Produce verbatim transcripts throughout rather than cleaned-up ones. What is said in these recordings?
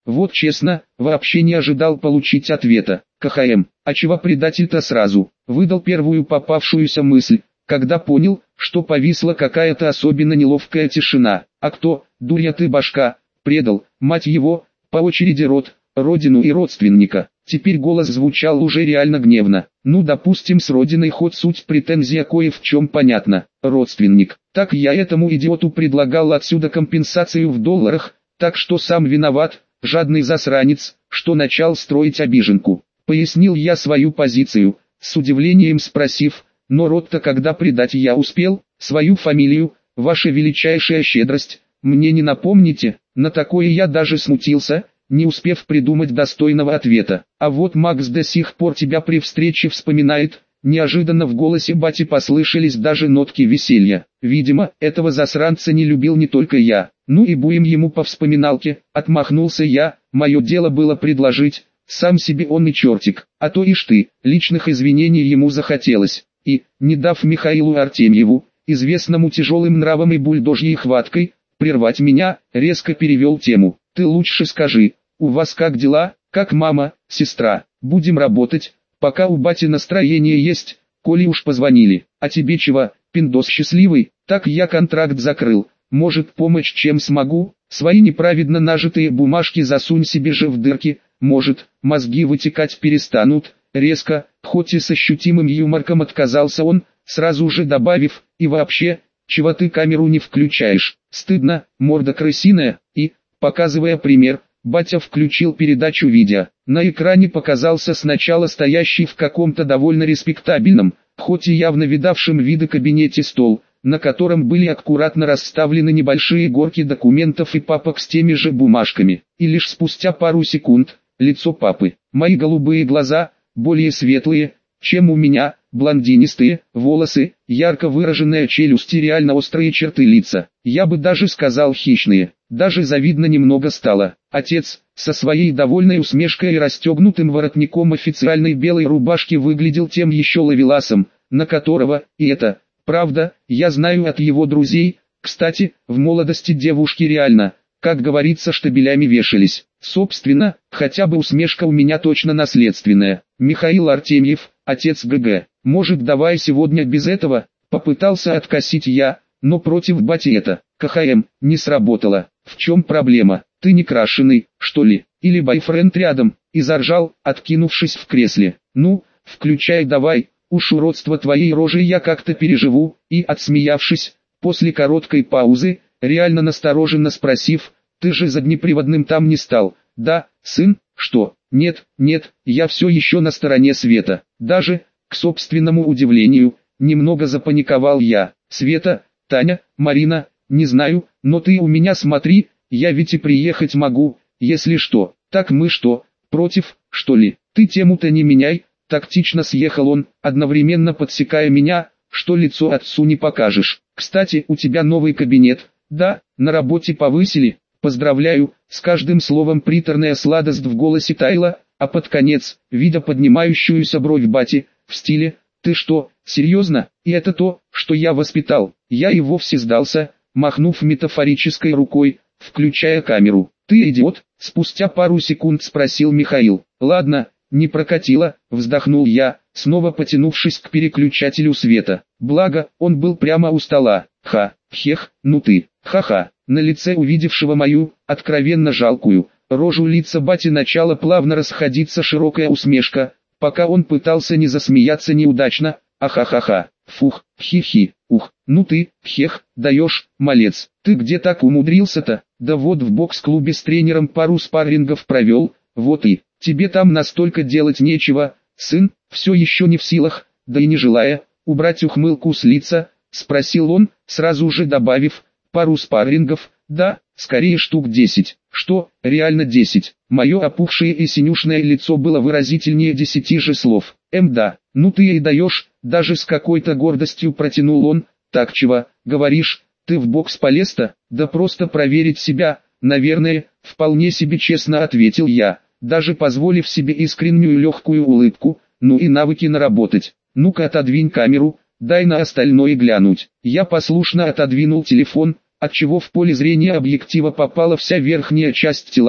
Вот честно, вообще не ожидал получить ответа. КХМ, а чего предатель-то сразу? Выдал первую попавшуюся мысль, когда понял, что повисла какая-то особенно неловкая тишина. А кто, дурья ты башка, предал, мать его, по очереди род, родину и родственника? Теперь голос звучал уже реально гневно. Ну допустим, с родиной хоть суть претензия кое в чем понятна. Родственник. Так я этому идиоту предлагал отсюда компенсацию в долларах, так что сам виноват, жадный засранец, что начал строить обиженку. Пояснил я свою позицию, с удивлением спросив, но род-то когда предать я успел, свою фамилию, ваша величайшая щедрость, мне не напомните? На такое я даже смутился, не успев придумать достойного ответа. А вот Макс до сих пор тебя при встрече вспоминает. Неожиданно в голосе бати послышались даже нотки веселья. Видимо, этого засранца не любил не только я. Ну и будем ему по вспоминалке, отмахнулся я, мое дело было предложить, сам себе он и чертик, а то ишь ты, личных извинений ему захотелось. И, не дав Михаилу Артемьеву, известному тяжелым нравом и бульдожьей хваткой, прервать меня, резко перевел тему. Ты лучше скажи, у вас как дела, как мама, сестра? Будем работать, пока у бати настроение есть, коли уж позвонили. А тебе чего, пиндос счастливый? Так я контракт закрыл, может помочь чем смогу? Свои неправедно нажитые бумажки засунь себе же в дырки, может, мозги вытекать перестанут. Резко, хоть и с ощутимым юморком отказался он, сразу же добавив, и вообще, чего ты камеру не включаешь? Стыдно, морда крысиная. И, показывая пример, батя включил передачу видео. На экране показался сначала стоящий в каком-то довольно респектабельном, хоть и явно видавшем виды кабинете стол, на котором были аккуратно расставлены небольшие горки документов и папок с теми же бумажками. И лишь спустя пару секунд, лицо папы. Мои голубые глаза, более светлые, чем у меня, блондинистые, волосы, ярко выраженная челюсть и реально острые черты лица. Я бы даже сказал хищные. Даже завидно немного стало. Отец, со своей довольной усмешкой и расстегнутым воротником официальной белой рубашки выглядел тем еще ловеласом, на которого, и это, правда, я знаю от его друзей, кстати, в молодости девушки реально, как говорится, штабелями вешались. Собственно, хотя бы усмешка у меня точно наследственная. Михаил Артемьев, отец ГГ. Может, давай сегодня без этого? Попытался откосить я, но против бати это, КХМ, не сработало. В чем проблема? Ты не крашеный, что ли? Или бойфренд рядом? И заржал, откинувшись в кресле. Ну, включай давай, уж уродство твоей рожи я как-то переживу. И отсмеявшись, после короткой паузы, реально настороженно спросив, ты же заднеприводным там не стал, да, сын? Что? Нет, нет, я все еще на стороне Света. Даже, к собственному удивлению, немного запаниковал я. Света, Таня, Марина, не знаю, но ты у меня смотри, я ведь и приехать могу, если что. Так мы что, против, что ли? Ты тему-то не меняй, тактично съехал он, одновременно подсекая меня, что лицо отцу не покажешь. Кстати, у тебя новый кабинет, да, на работе повысили. Поздравляю, с каждым словом приторная сладость в голосе таяла, а под конец, видя поднимающуюся бровь бати, в стиле «Ты что, серьезно? И это то, что я воспитал?» Я и вовсе сдался, махнув метафорической рукой, включая камеру. «Ты идиот?» — спустя пару секунд спросил Михаил. «Ладно, не прокатило», — вздохнул я, снова потянувшись к переключателю света. Благо, он был прямо у стола. Ха, хех, ну ты, ха-ха. На лице увидевшего мою, откровенно жалкую, рожу лица бати начала плавно расходиться широкая усмешка, пока он пытался не засмеяться неудачно, ахахаха, фух, хи-хи, ух, ну ты, хех, даешь, малец, ты где так умудрился-то? Да вот в бокс-клубе с тренером пару спаррингов провел, вот и, тебе там настолько делать нечего, сын, все еще не в силах, да и не желая, убрать ухмылку с лица, спросил он, сразу же добавив, пару спаррингов, да, скорее штук десять. Что, реально десять? Мое опухшее и синюшное лицо было выразительнее десяти же слов. Эм да, ну ты и даешь, даже с какой-то гордостью протянул он. Так чего, говоришь, ты в бокс полез-то? Да просто проверить себя, наверное, вполне себе честно ответил я, даже позволив себе искреннюю легкую улыбку, ну и навыки наработать. Ну-ка отодвинь камеру. Дай на остальное глянуть. Я послушно отодвинул телефон, отчего в поле зрения объектива попала вся верхняя часть тела,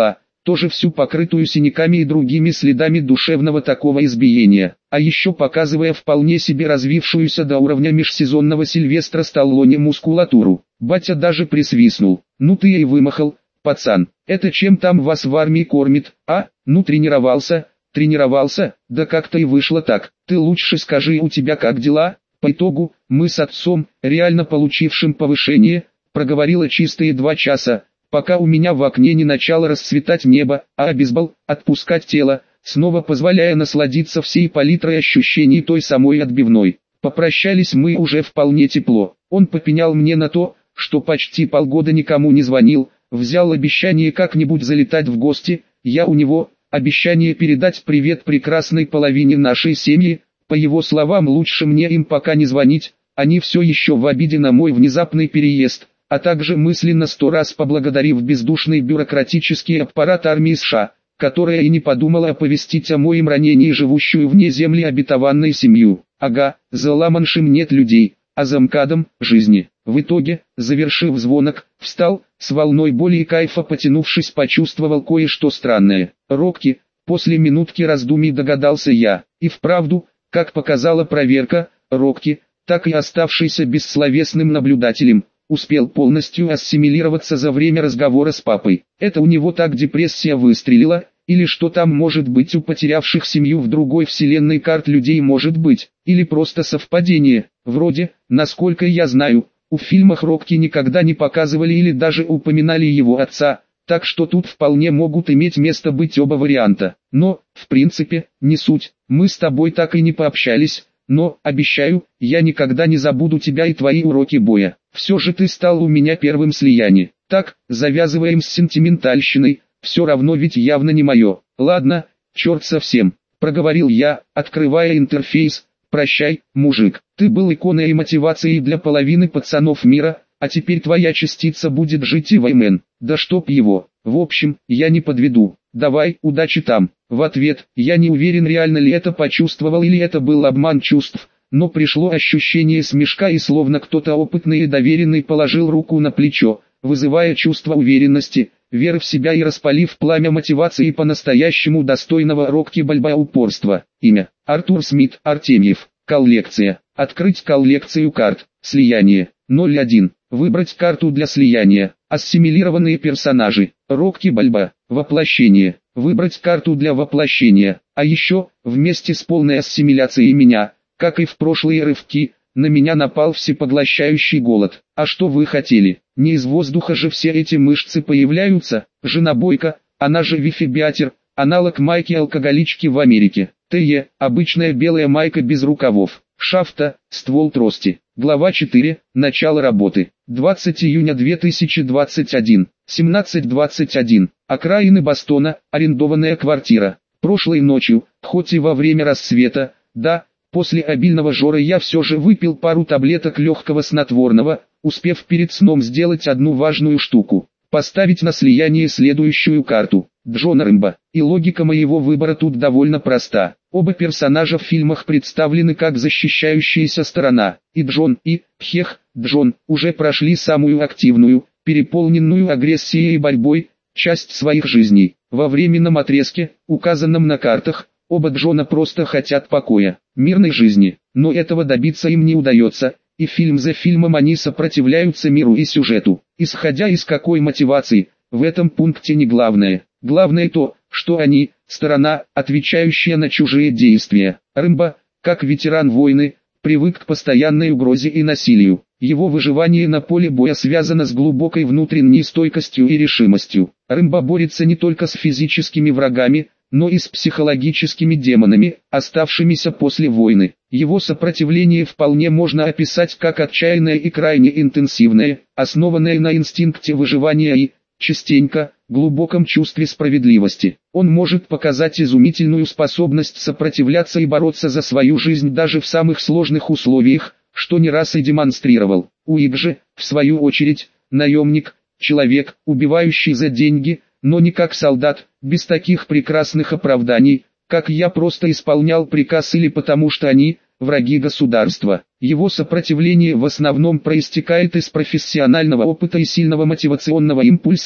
тоже всю покрытую синяками и другими следами душевного такого избиения, а еще показывая вполне себе развившуюся до уровня межсезонного Сильвестра Сталлоне мускулатуру. Батя даже присвистнул. «Ну ты и вымахал, пацан, это чем там вас в армии кормит, а? Ну тренировался, тренировался, да как-то и вышло так. Ты лучше скажи, у тебя как дела?» По итогу, мы с отцом, реально получившим повышение, проговорила чистые два часа, пока у меня в окне не начало расцветать небо, а обезбол, отпускать тело, снова позволяя насладиться всей палитрой ощущений той самой отбивной. Попрощались мы уже вполне тепло. Он попенял мне на то, что почти полгода никому не звонил, взял обещание как-нибудь залетать в гости, я у него, обещание передать привет прекрасной половине нашей семьи. По его словам, лучше мне им пока не звонить, они все еще в обиде на мой внезапный переезд, а также мысленно сто раз поблагодарив бездушный бюрократический аппарат армии США, которая и не подумала оповестить о моем ранении живущую вне земли обетованной семью. Ага, за ламаншем нет людей, а за МКАДом – жизни. В итоге, завершив звонок, встал, с волной боли и кайфа потянувшись, почувствовал кое-что странное. Рокки, после минутки раздумий догадался я, и вправду, как показала проверка, Рокки, так и оставшийся бессловесным наблюдателем, успел полностью ассимилироваться за время разговора с папой. Это у него так депрессия выстрелила, или что там может быть у потерявших семью в другой вселенной карт людей может быть, или просто совпадение. Вроде, насколько я знаю, у фильмах Рокки никогда не показывали или даже упоминали его отца, так что тут вполне могут иметь место быть оба варианта. Но, в принципе, не суть, мы с тобой так и не пообщались, но, обещаю, я никогда не забуду тебя и твои уроки боя. Все же ты стал у меня первым слиянием. Так, завязываем с сентиментальщиной, все равно ведь явно не мое. Ладно, черт совсем, проговорил я, открывая интерфейс. Прощай, мужик, ты был иконой и мотивацией для половины пацанов мира, а теперь твоя частица будет жить и в Аймен. Да чтоб его. В общем, я не подведу. Давай, удачи там. В ответ, я не уверен, реально ли это почувствовал или это был обман чувств, но пришло ощущение смешка и словно кто-то опытный и доверенный положил руку на плечо, вызывая чувство уверенности, веры в себя и распалив пламя мотивации по-настоящему достойного Рокки Бальбоа упорства. Имя: Артур Смит Артемьев. Коллекция. Открыть коллекцию карт. Слияние. ноль один. Выбрать карту для слияния. Ассимилированные персонажи. Рокки Бальбоа. Воплощение. Выбрать карту для воплощения. А еще, вместе с полной ассимиляцией меня, как и в прошлые рывки, на меня напал всепоглощающий голод. А что вы хотели? Не из воздуха же все эти мышцы появляются. Жена Бойко, она же Вифи-Биатер, аналог майки-алкоголички в Америке. ТЕ, обычная белая майка без рукавов. Шафта, ствол трости. Глава четыре. Начало работы. двадцатого июня две тысячи двадцать первого. семнадцать двадцать один. Окраины Бостона, арендованная квартира. Прошлой ночью, хоть и во время рассвета, да, после обильного жора я все же выпил пару таблеток легкого снотворного, успев перед сном сделать одну важную штуку. Поставить на слияние следующую карту. Джона Рэмбо. И логика моего выбора тут довольно проста. Оба персонажа в фильмах представлены как защищающаяся сторона. И Джон, и, хех, Джон, уже прошли самую активную, переполненную агрессией и борьбой, часть своих жизней. Во временном отрезке, указанном на картах, оба Джона просто хотят покоя, мирной жизни. Но этого добиться им не удается, и фильм за фильмом они сопротивляются миру и сюжету. Исходя из какой мотивации, в этом пункте не главное. Главное то, что они, сторона, отвечающая на чужие действия. Рэмбо, как ветеран войны, привык к постоянной угрозе и насилию. Его выживание на поле боя связано с глубокой внутренней стойкостью и решимостью. Рэмбо борется не только с физическими врагами, но и с психологическими демонами, оставшимися после войны. Его сопротивление вполне можно описать как отчаянное и крайне интенсивное, основанное на инстинкте выживания и, частенько, глубоком чувстве справедливости. Он может показать изумительную способность сопротивляться и бороться за свою жизнь даже в самых сложных условиях, что не раз и демонстрировал. Уик же, в свою очередь, наемник, человек, убивающий за деньги, но не как солдат, без таких прекрасных оправданий, как я просто исполнял приказ или потому что они, враги государства. Его сопротивление в основном проистекает из профессионального опыта и сильного мотивационного импульса,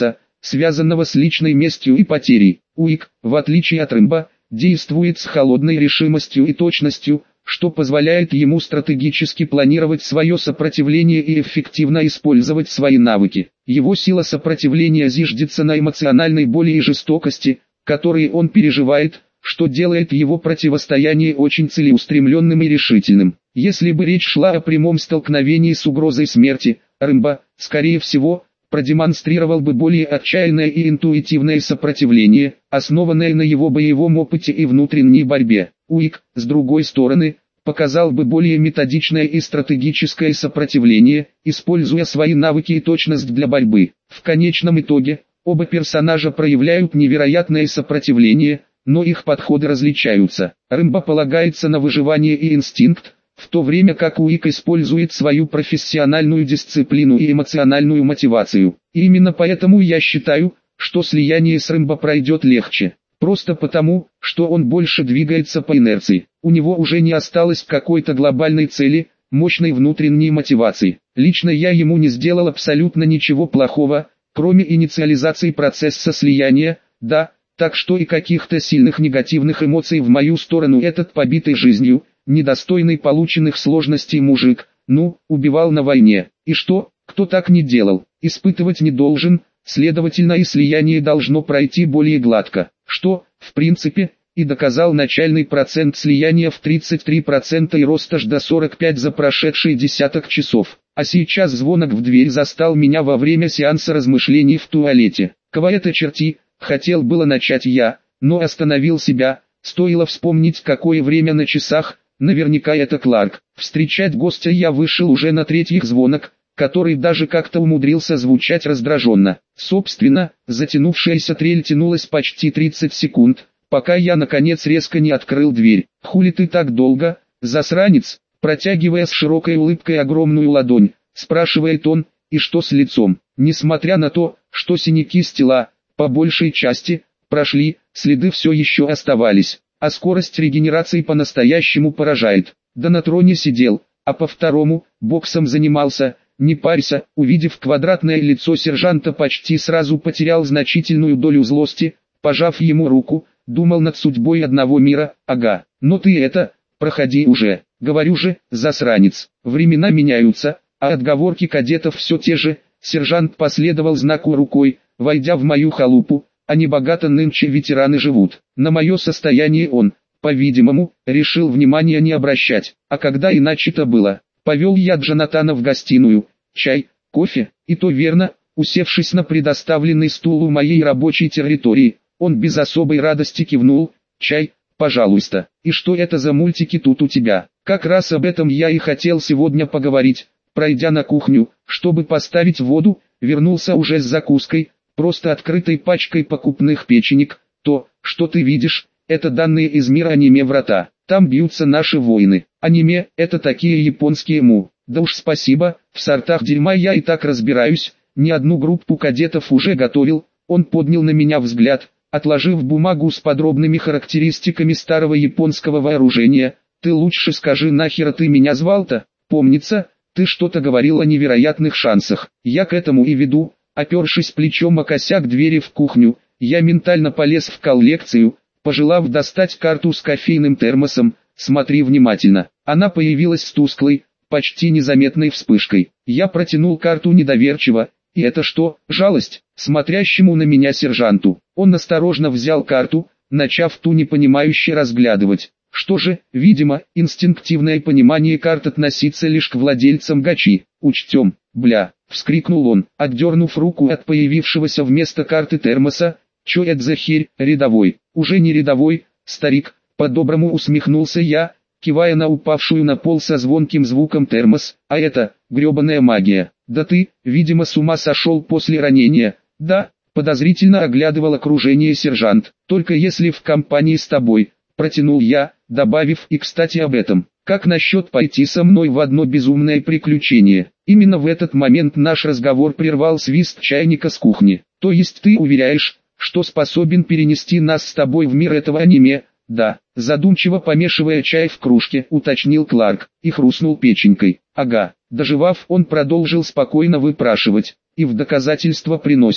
связанного с личной местью и потерей. Уик, в отличие от Рэмбо, действует с холодной решимостью и точностью, что позволяет ему стратегически планировать свое сопротивление и эффективно использовать свои навыки. Его сила сопротивления зиждется на эмоциональной боли и жестокости, которые он переживает, что делает его противостояние очень целеустремленным и решительным. Если бы речь шла о прямом столкновении с угрозой смерти, Рэмбо, скорее всего, продемонстрировал бы более отчаянное и интуитивное сопротивление, основанное на его боевом опыте и внутренней борьбе. Уик, с другой стороны, показал бы более методичное и стратегическое сопротивление, используя свои навыки и точность для борьбы. В конечном итоге, оба персонажа проявляют невероятное сопротивление, но их подходы различаются. Рэмбо полагается на выживание и инстинкт, в то время как Уик использует свою профессиональную дисциплину и эмоциональную мотивацию. И именно поэтому я считаю, что слияние с Рэмбо пройдет легче. Просто потому, что он больше двигается по инерции. У него уже не осталось какой-то глобальной цели, мощной внутренней мотивации. Лично я ему не сделал абсолютно ничего плохого, кроме инициализации процесса слияния, да, так что и каких-то сильных негативных эмоций в мою сторону этот побитый жизнью, недостойный полученных сложностей мужик, ну, убивал на войне. И что, кто так не делал, испытывать не должен, следовательно и слияние должно пройти более гладко, что, в принципе, и доказал начальный процент слияния в тридцать три процента и рост аж до сорок пять процентов за прошедшие десяток часов. А сейчас звонок в дверь застал меня во время сеанса размышлений в туалете. Ква-это черти, хотел было начать я, но остановил себя, стоило вспомнить какое время на часах, наверняка это Кларк. Встречать гостя я вышел уже на третий звонок, который даже как-то умудрился звучать раздраженно. Собственно, затянувшаяся трель тянулась почти тридцать секунд, пока я наконец резко не открыл дверь. «Хули ты так долго, засранец?» Протягивая с широкой улыбкой огромную ладонь, спрашивает он, и что с лицом? Несмотря на то, что синяки с тела, по большей части, прошли, следы все еще оставались, а скорость регенерации по-настоящему поражает. Да на троне сидел, а по второму, боксом занимался, не парься. Увидев квадратное лицо сержанта, почти сразу потерял значительную долю злости, пожав ему руку, думал над судьбой одного мира. Ага, но ты это, проходи уже, говорю же, засранец. Времена меняются, а отговорки кадетов все те же. Сержант последовал знаку рукой, войдя в мою халупу. А небогато нынче ветераны живут. На мое состояние он, по-видимому, решил внимания не обращать. А когда иначе-то было? Повел я Джонатана в гостиную. Чай, кофе, и то верно. Усевшись на предоставленный стул у моей рабочей территории, он без особой радости кивнул. Чай, пожалуйста. И что это за мультики тут у тебя? Как раз об этом я и хотел сегодня поговорить. Пройдя на кухню, чтобы поставить воду, вернулся уже с закуской, просто открытой пачкой покупных печенек. То, что ты видишь, это данные из мира аниме «Врата». Там бьются наши воины. Аниме – это такие японские му. Да уж спасибо, в сортах дерьма я и так разбираюсь, ни одну группу кадетов уже готовил. Он поднял на меня взгляд, отложив бумагу с подробными характеристиками старого японского вооружения. Ты лучше скажи, нахера ты меня звал-то? Помнится, ты что-то говорил о невероятных шансах. Я к этому и веду. Опершись плечом о косяк двери в кухню, я ментально полез в коллекцию, пожелав достать карту с кофейным термосом. Смотри внимательно. Она появилась с тусклой, почти незаметной вспышкой. Я протянул карту недоверчиво. И это что, жалость? Смотрящему на меня сержанту. Он осторожно взял карту, начав ту непонимающе разглядывать. Что же, видимо, инстинктивное понимание карт относится лишь к владельцам гачи. Учтем, бля, вскрикнул он, отдернув руку от появившегося вместо карты термоса. Чё это за херь, рядовой? Уже не рядовой, старик, по-доброму усмехнулся я, кивая на упавшую на пол со звонким звуком термос. А это, гребаная магия. Да ты, видимо, с ума сошел после ранения. Да, подозрительно оглядывал окружение сержант. Только если в компании с тобой, протянул я, добавив и кстати об этом. Как насчет пойти со мной в одно безумное приключение? Именно в этот момент наш разговор прервал свист чайника с кухни. То есть ты уверяешь, что способен перенести нас с тобой в мир этого аниме? Да, задумчиво помешивая чай в кружке, уточнил Кларк, и хрустнул печенькой. Ага, доживав, он продолжил спокойно выпрашивать. И в доказательство приносишь.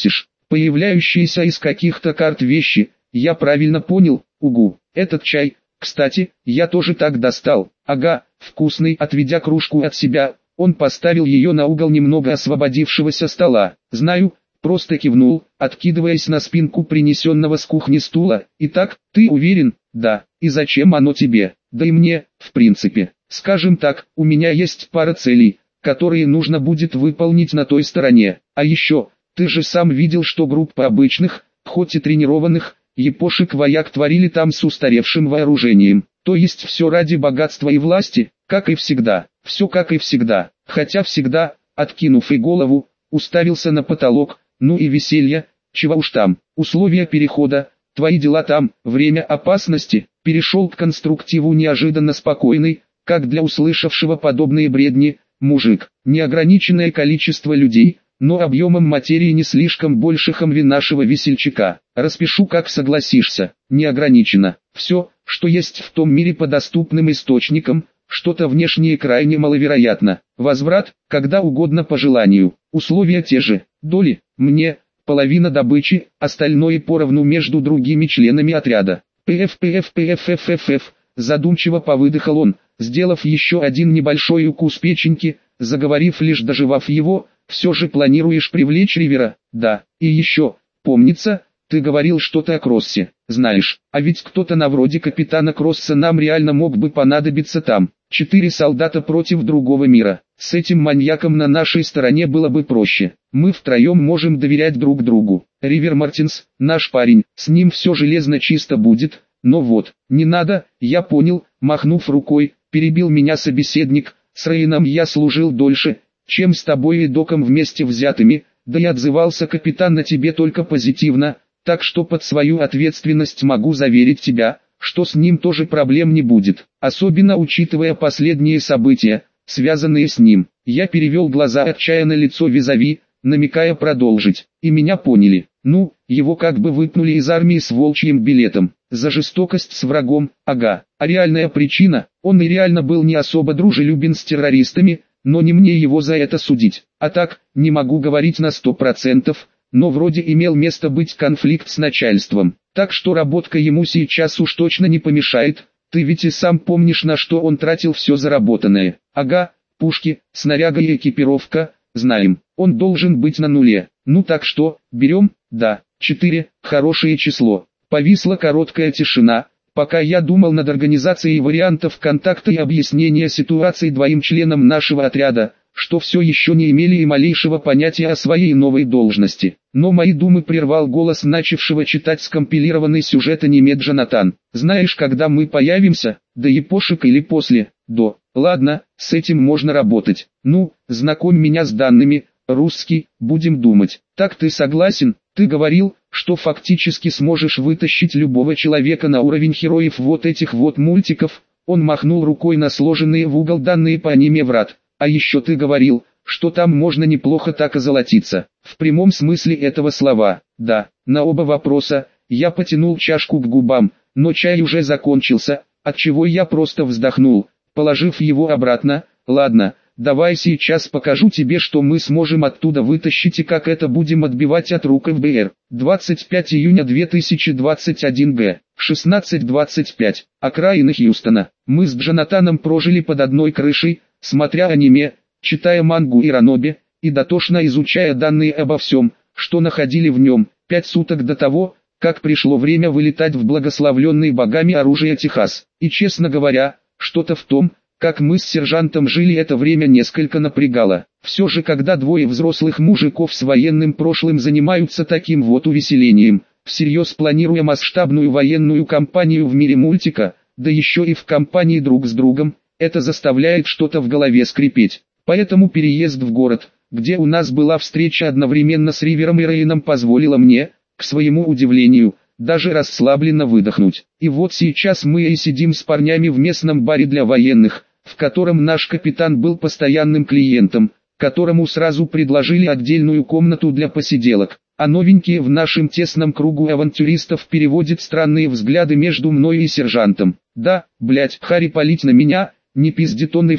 появляющиеся из каких-то карт вещи, я правильно понял, угу, этот чай, кстати, я тоже так достал, ага, вкусный, отведя кружку от себя, он поставил ее на угол немного освободившегося стола, знаю, просто кивнул, откидываясь на спинку принесенного с кухни стула, итак, ты уверен, да, и зачем оно тебе, да и мне, в принципе, скажем так, у меня есть пара целей, которые нужно будет выполнить на той стороне, а еще, ты же сам видел, что группа обычных, хоть и тренированных, япошек-вояк творили там с устаревшим вооружением, то есть все ради богатства и власти, как и всегда, все как и всегда, хотя всегда, откинув и голову, уставился на потолок, ну и веселье, чего уж там, условия перехода, твои дела там, время опасности, перешел к конструктиву неожиданно спокойный, как для услышавшего подобные бредни, мужик, неограниченное количество людей, но объемом материи не слишком больше хамви нашего весельчака. Распишу, как согласишься, неограниченно. Все, что есть в том мире по доступным источникам, что-то внешнее крайне маловероятно. Возврат, когда угодно по желанию. Условия те же. Доли, мне, половина добычи, остальное поровну между другими членами отряда. ПФ, ПФ, ПФ, ФФ, ФФ, задумчиво повыдохал он, сделав еще один небольшой укус печеньки, заговорив лишь доживав его, все же планируешь привлечь Ривера, да, и еще, помнится, ты говорил что-то о Кроссе, знаешь, а ведь кто-то на вроде капитана Кросса нам реально мог бы понадобиться там, четыре солдата против другого мира, с этим маньяком на нашей стороне было бы проще, мы втроем можем доверять друг другу, Ривер Мартинс, наш парень, с ним все железно чисто будет, но вот, не надо, я понял, махнув рукой, перебил меня собеседник, с Рейном я служил дольше, чем с тобой и Доком вместе взятыми, да и отзывался капитан на тебе только позитивно, так что под свою ответственность могу заверить тебя, что с ним тоже проблем не будет, особенно учитывая последние события, связанные с ним. Я перевел глаза отчаянно лицо визави, намекая продолжить, и меня поняли. Ну, его как бы выпнули из армии с волчьим билетом, за жестокость с врагом, ага, а реальная причина, он и реально был не особо дружелюбен с террористами, но не мне его за это судить. А так, не могу говорить на сто процентов, но вроде имел место быть конфликт с начальством. Так что работка ему сейчас уж точно не помешает. Ты ведь и сам помнишь, на что он тратил все заработанное. Ага, пушки, снаряга и экипировка, знаем. Он должен быть на нуле. Ну так что, берем? Да, четыре, хорошее число. Повисла короткая тишина. Пока я думал над организацией вариантов контакта и объяснения ситуации двоим членам нашего отряда, что все еще не имели и малейшего понятия о своей новой должности. Но мои думы прервал голос начавшего читать скомпилированный сюжет аниме Джонатан. Знаешь, когда мы появимся, до япошек или после, до. Ладно, с этим можно работать. Ну, знакомь меня с данными, русский, будем думать. Так ты согласен? Ты говорил, что фактически сможешь вытащить любого человека на уровень героев вот этих вот мультиков. Он махнул рукой на сложенные в угол данные по аниме врат. А еще ты говорил, что там можно неплохо так озолотиться. В прямом смысле этого слова. Да, на оба вопроса. Я потянул чашку к губам, но чай уже закончился, отчего я просто вздохнул, положив его обратно. Ладно, давай сейчас покажу тебе, что мы сможем оттуда вытащить и как это будем отбивать от рук эф бэ эр. двадцать пятого июня две тысячи двадцать первого года, шестнадцать двадцать пять, окраины Хьюстона. Мы с Джонатаном прожили под одной крышей, смотря аниме, читая мангу и ранобе, и дотошно изучая данные обо всем, что находили в нем, пять суток до того, как пришло время вылетать в благословленный богами оружие Техас. И честно говоря, что-то в том, как мы с сержантом жили это время несколько напрягало. Все же когда двое взрослых мужиков с военным прошлым занимаются таким вот увеселением, всерьез планируя масштабную военную кампанию в мире мультика, да еще и в компании друг с другом, это заставляет что-то в голове скрипеть. Поэтому переезд в город, где у нас была встреча одновременно с Ривером и Рейном, позволила мне, к своему удивлению, даже расслабленно выдохнуть. И вот сейчас мы и сидим с парнями в местном баре для военных, в котором наш капитан был постоянным клиентом, которому сразу предложили отдельную комнату для посиделок, а новенькие в нашем тесном кругу авантюристов переводят странные взгляды между мной и сержантом. Да, блять, Харри палить на меня, не пиздит он и все.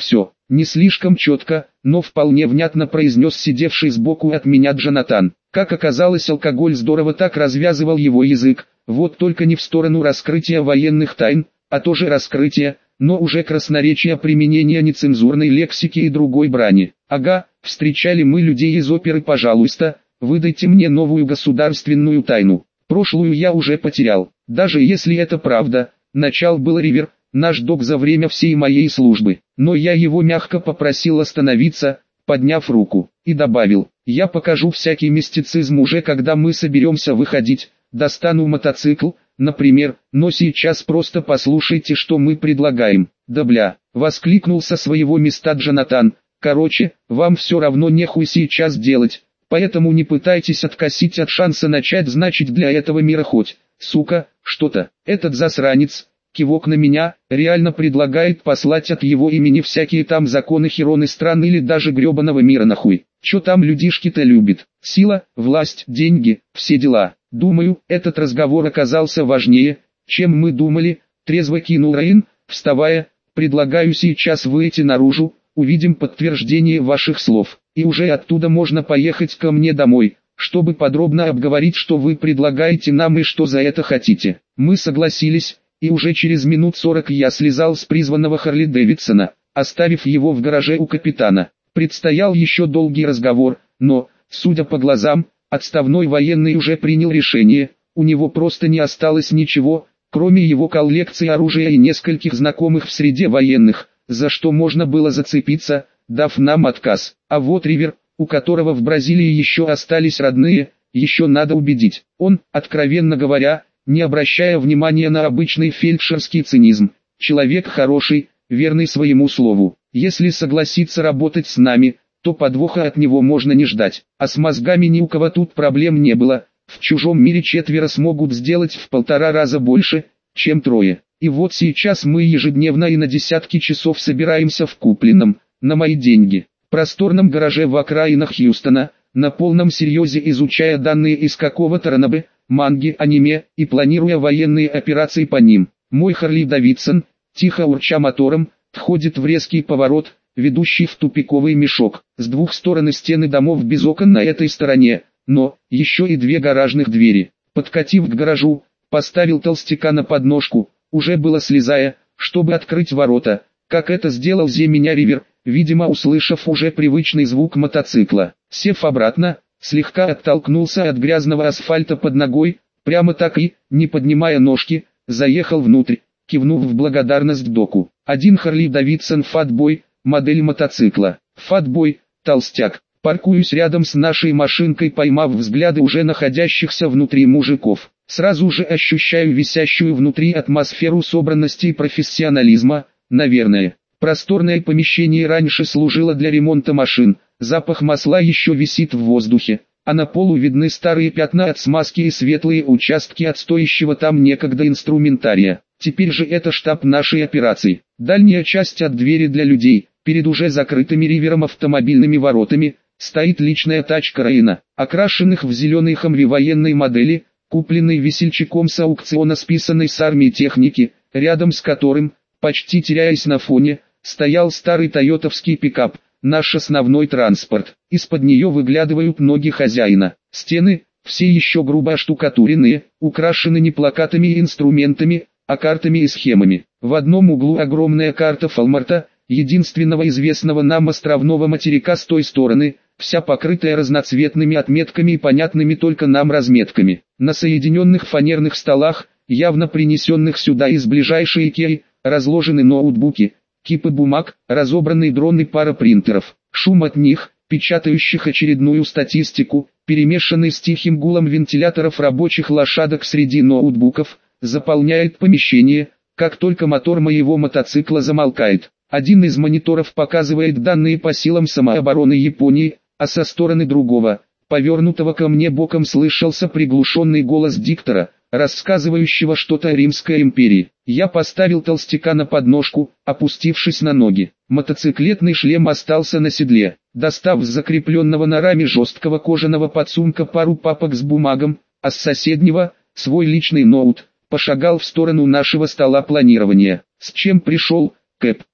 Не слишком четко, но вполне внятно произнес сидевший сбоку от меня Джонатан. Как оказалось, алкоголь здорово так развязывал его язык, вот только не в сторону раскрытия военных тайн, а тоже раскрытия, но уже красноречия применения нецензурной лексики и другой брани. Ага, встречали мы людей из оперы, пожалуйста, выдайте мне новую государственную тайну. Прошлую я уже потерял. Даже если это правда, начал был Ривер, наш док за время всей моей службы. Но я его мягко попросил остановиться, подняв руку, и добавил: я покажу всякий мистицизм уже когда мы соберемся выходить, достану мотоцикл, например, но сейчас просто послушайте, что мы предлагаем. Да бля, воскликнул со своего места Джонатан, короче, вам все равно нехуй сейчас делать, поэтому не пытайтесь откосить от шанса начать значить для этого мира хоть, сука, что-то. Этот засранец, кивок на меня, реально предлагает послать от его имени всякие там законы хероны стран или даже гребаного мира нахуй. Чё там людишки-то любит? Сила, власть, деньги, все дела. Думаю, этот разговор оказался важнее, чем мы думали, трезво кинул Раин, вставая. Предлагаю сейчас выйти наружу, увидим подтверждение ваших слов, и уже оттуда можно поехать ко мне домой, чтобы подробно обговорить, что вы предлагаете нам и что за это хотите. Мы согласились, и уже через минут сорок я слезал с призванного Харли Дэвидсона, оставив его в гараже у капитана. Предстоял еще долгий разговор, но, судя по глазам, отставной военный уже принял решение, у него просто не осталось ничего, кроме его коллекции оружия и нескольких знакомых в среде военных, за что можно было зацепиться, дав нам отказ. А вот Ривер, у которого в Бразилии еще остались родные, еще надо убедить. Он, откровенно говоря, не обращая внимания на обычный фельдшерский цинизм, человек хороший, верный своему слову. Если согласится работать с нами, то подвоха от него можно не ждать. А с мозгами ни у кого тут проблем не было. В чужом мире четверо смогут сделать в полтора раза больше, чем трое. И вот сейчас мы ежедневно и на десятки часов собираемся в купленном, на мои деньги, просторном гараже в окраинах Хьюстона, на полном серьезе изучая данные из какого-то ранобе, манги, аниме, и планируя военные операции по ним. Мой Харли Дэвидсон, тихо урча мотором, входит в резкий поворот, ведущий в тупиковый мешок. С двух сторон стены домов без окон на этой стороне, но, еще и две гаражных двери. Подкатив к гаражу, поставил толстяка на подножку, уже было слезая, чтобы открыть ворота, как это сделал зе меня Ривер, видимо услышав уже привычный звук мотоцикла. Сев обратно, слегка оттолкнулся от грязного асфальта под ногой, прямо так и, не поднимая ножки, заехал внутрь, кивнув в благодарность доку. Один Харли Дэвидсон Фатбой, модель мотоцикла. Фатбой, толстяк. Паркуюсь рядом с нашей машинкой, поймав взгляды уже находящихся внутри мужиков. Сразу же ощущаю висящую внутри атмосферу собранности и профессионализма, наверное. Просторное помещение раньше служило для ремонта машин, запах масла еще висит в воздухе, а на полу видны старые пятна от смазки и светлые участки от стоящего там некогда инструментария. Теперь же это штаб нашей операции. Дальняя часть от двери для людей, перед уже закрытыми Ривером автомобильными воротами, стоит личная тачка Раина, окрашенных в зеленый Хамви военной модели, купленный весельчаком с аукциона, списанной с армии техники, рядом с которым, почти теряясь на фоне, стоял старый тойотовский пикап, наш основной транспорт. Из-под нее выглядывают ноги хозяина. Стены, все еще грубо оштукатуренные, украшены не плакатами и инструментами, а картами и схемами. В одном углу огромная карта Фалмарта, единственного известного нам островного материка с той стороны, вся покрытая разноцветными отметками и понятными только нам разметками. На соединенных фанерных столах, явно принесенных сюда из ближайшей Икеи, разложены ноутбуки, кипы бумаг, разобранные дроны, пара принтеров. Шум от них, печатающих очередную статистику, перемешанный с тихим гулом вентиляторов рабочих лошадок среди ноутбуков, заполняет помещение, как только мотор моего мотоцикла замолкает. Один из мониторов показывает данные по силам самообороны Японии, а со стороны другого, повернутого ко мне боком, слышался приглушенный голос диктора, рассказывающего что-то о Римской империи. Я поставил толстяка на подножку, опустившись на ноги. Мотоциклетный шлем остался на седле. Достав с закрепленного на раме жесткого кожаного подсумка пару папок с бумагом, а с соседнего, свой личный ноут, пошагал в сторону нашего стола планирования. «С чем пришел, Кэп?»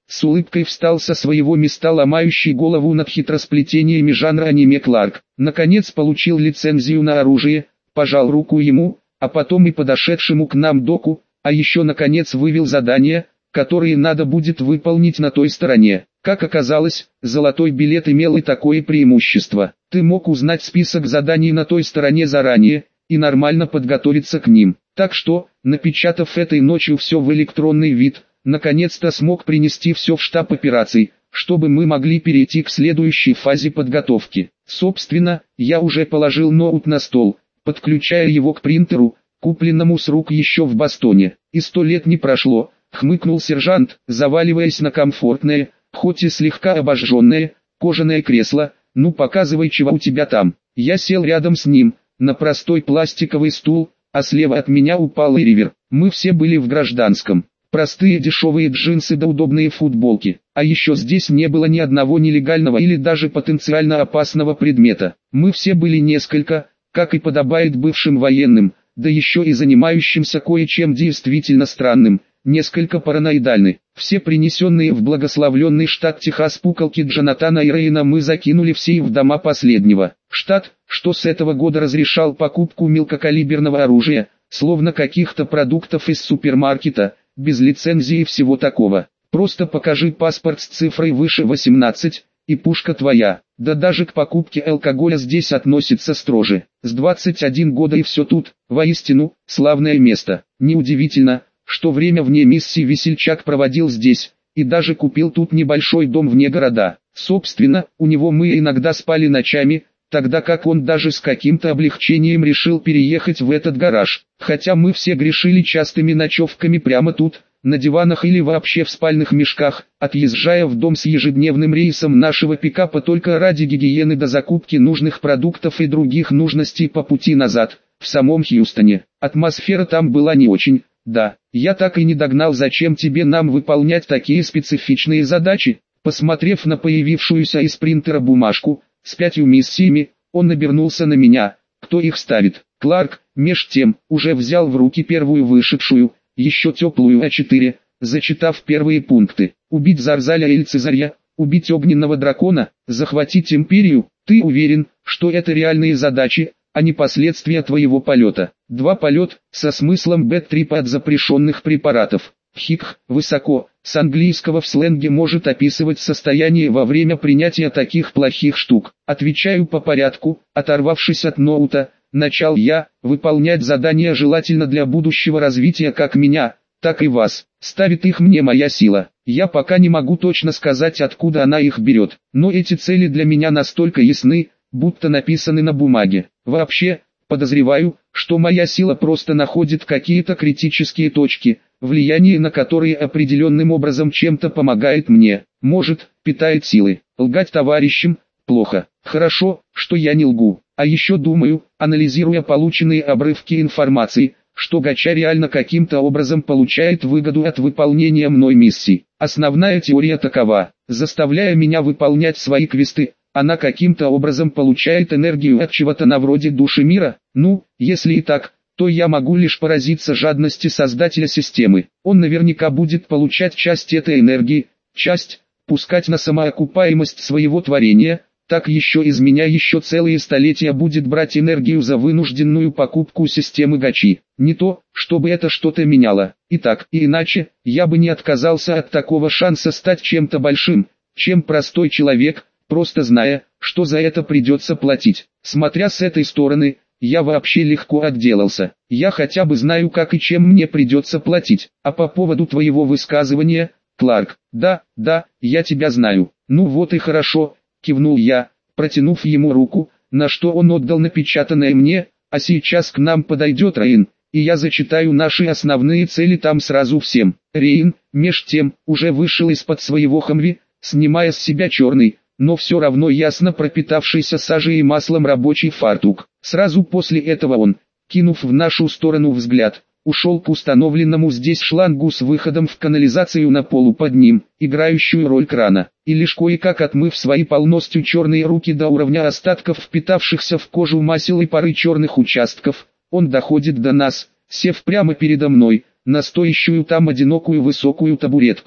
С улыбкой встал со своего места ломающий голову над хитросплетениями жанра аниме Кларк. Наконец получил лицензию на оружие, пожал руку ему, а потом и подошедшему к нам доку, а еще наконец вывел задания, которые надо будет выполнить на той стороне. Как оказалось, золотой билет имел и такое преимущество. Ты мог узнать список заданий на той стороне заранее, и нормально подготовиться к ним. Так что, напечатав этой ночью все в электронный вид, наконец-то смог принести все в штаб операций, чтобы мы могли перейти к следующей фазе подготовки. Собственно, я уже положил ноут на стол, подключая его к принтеру, купленному с рук еще в Бостоне. И сто лет не прошло, хмыкнул сержант, заваливаясь на комфортное, хоть и слегка обожженное, кожаное кресло. Ну показывай, чего у тебя там. Я сел рядом с ним, на простой пластиковый стул, а слева от меня упал Ривер. Мы все были в гражданском. Простые дешевые джинсы да удобные футболки. А еще здесь не было ни одного нелегального или даже потенциально опасного предмета. Мы все были несколько, как и подобает бывшим военным, да еще и занимающимся кое-чем действительно странным, несколько параноидальны. Все принесенные в благословленный штат Техас пуколки Джонатана и Рейна мы закинули в сейф дома последнего. Штат, что с этого года разрешал покупку мелкокалиберного оружия, словно каких-то продуктов из супермаркета, без лицензии и всего такого. Просто покажи паспорт с цифрой выше восемнадцать, и пушка твоя. Да даже к покупке алкоголя здесь относится строже. С двадцати одного года и все тут, воистину, славное место. Неудивительно, что время вне миссии весельчак проводил здесь, и даже купил тут небольшой дом вне города. Собственно, у него мы иногда спали ночами, тогда как он даже с каким-то облегчением решил переехать в этот гараж. Хотя мы все грешили частыми ночевками прямо тут, на диванах или вообще в спальных мешках, отъезжая в дом с ежедневным рейсом нашего пикапа только ради гигиены до закупки нужных продуктов и других нужностей по пути назад, в самом Хьюстоне. Атмосфера там была не очень. Да, я так и не догнал, зачем тебе нам выполнять такие специфичные задачи. Посмотрев на появившуюся из принтера бумажку, с пятью миссиями, он обернулся на меня. Кто их ставит? Кларк, меж тем, уже взял в руки первую вышедшую, еще теплую а четыре, зачитав первые пункты. Убить Зарзаля или Цезаря, убить огненного дракона, захватить империю. Ты уверен, что это реальные задачи, а не последствия твоего полета? Два полет, со смыслом бэт-трипа от запрещенных препаратов. Хик, высоко, с английского в сленге может описывать состояние во время принятия таких плохих штук. Отвечаю по порядку, оторвавшись от ноута, начал я, выполнять задания желательно для будущего развития как меня, так и вас. Ставит их мне моя сила. Я пока не могу точно сказать, откуда она их берет, но эти цели для меня настолько ясны, будто написаны на бумаге. Вообще, подозреваю, что моя сила просто находит какие-то критические точки, влияние на которые определенным образом чем-то помогает мне. Может, питает силы. Лгать товарищам – плохо. Хорошо, что я не лгу. А еще думаю, анализируя полученные обрывки информации, что Гача реально каким-то образом получает выгоду от выполнения мной миссий. Основная теория такова: заставляя меня выполнять свои квесты, она каким-то образом получает энергию от чего-то на вроде души мира. Ну, если и так, то я могу лишь поразиться жадности создателя системы. Он наверняка будет получать часть этой энергии, часть пускать на самоокупаемость своего творения, так еще из меня еще целые столетия будет брать энергию за вынужденную покупку системы Гачи. Не то, чтобы это что-то меняло. И так, и иначе, я бы не отказался от такого шанса стать чем-то большим, чем простой человек, просто зная, что за это придется платить. Смотря с этой стороны, я вообще легко отделался. Я хотя бы знаю, как и чем мне придется платить. А по поводу твоего высказывания, Кларк, да, да, я тебя знаю. Ну вот и хорошо, кивнул я, протянув ему руку, на что он отдал напечатанное мне, а сейчас к нам подойдет Рейн, и я зачитаю наши основные цели там сразу всем. Рейн, меж тем, уже вышел из-под своего Хамви, снимая с себя черный, но все равно ясно пропитавшийся сажей и маслом рабочий фартук. Сразу после этого он, кинув в нашу сторону взгляд, ушел к установленному здесь шлангу с выходом в канализацию на полу под ним, играющую роль крана, и лишь кое-как отмыв свои полностью черные руки до уровня остатков впитавшихся в кожу масел и пары черных участков, он доходит до нас, сев прямо передо мной, на стоящую там одинокую высокую табуретку.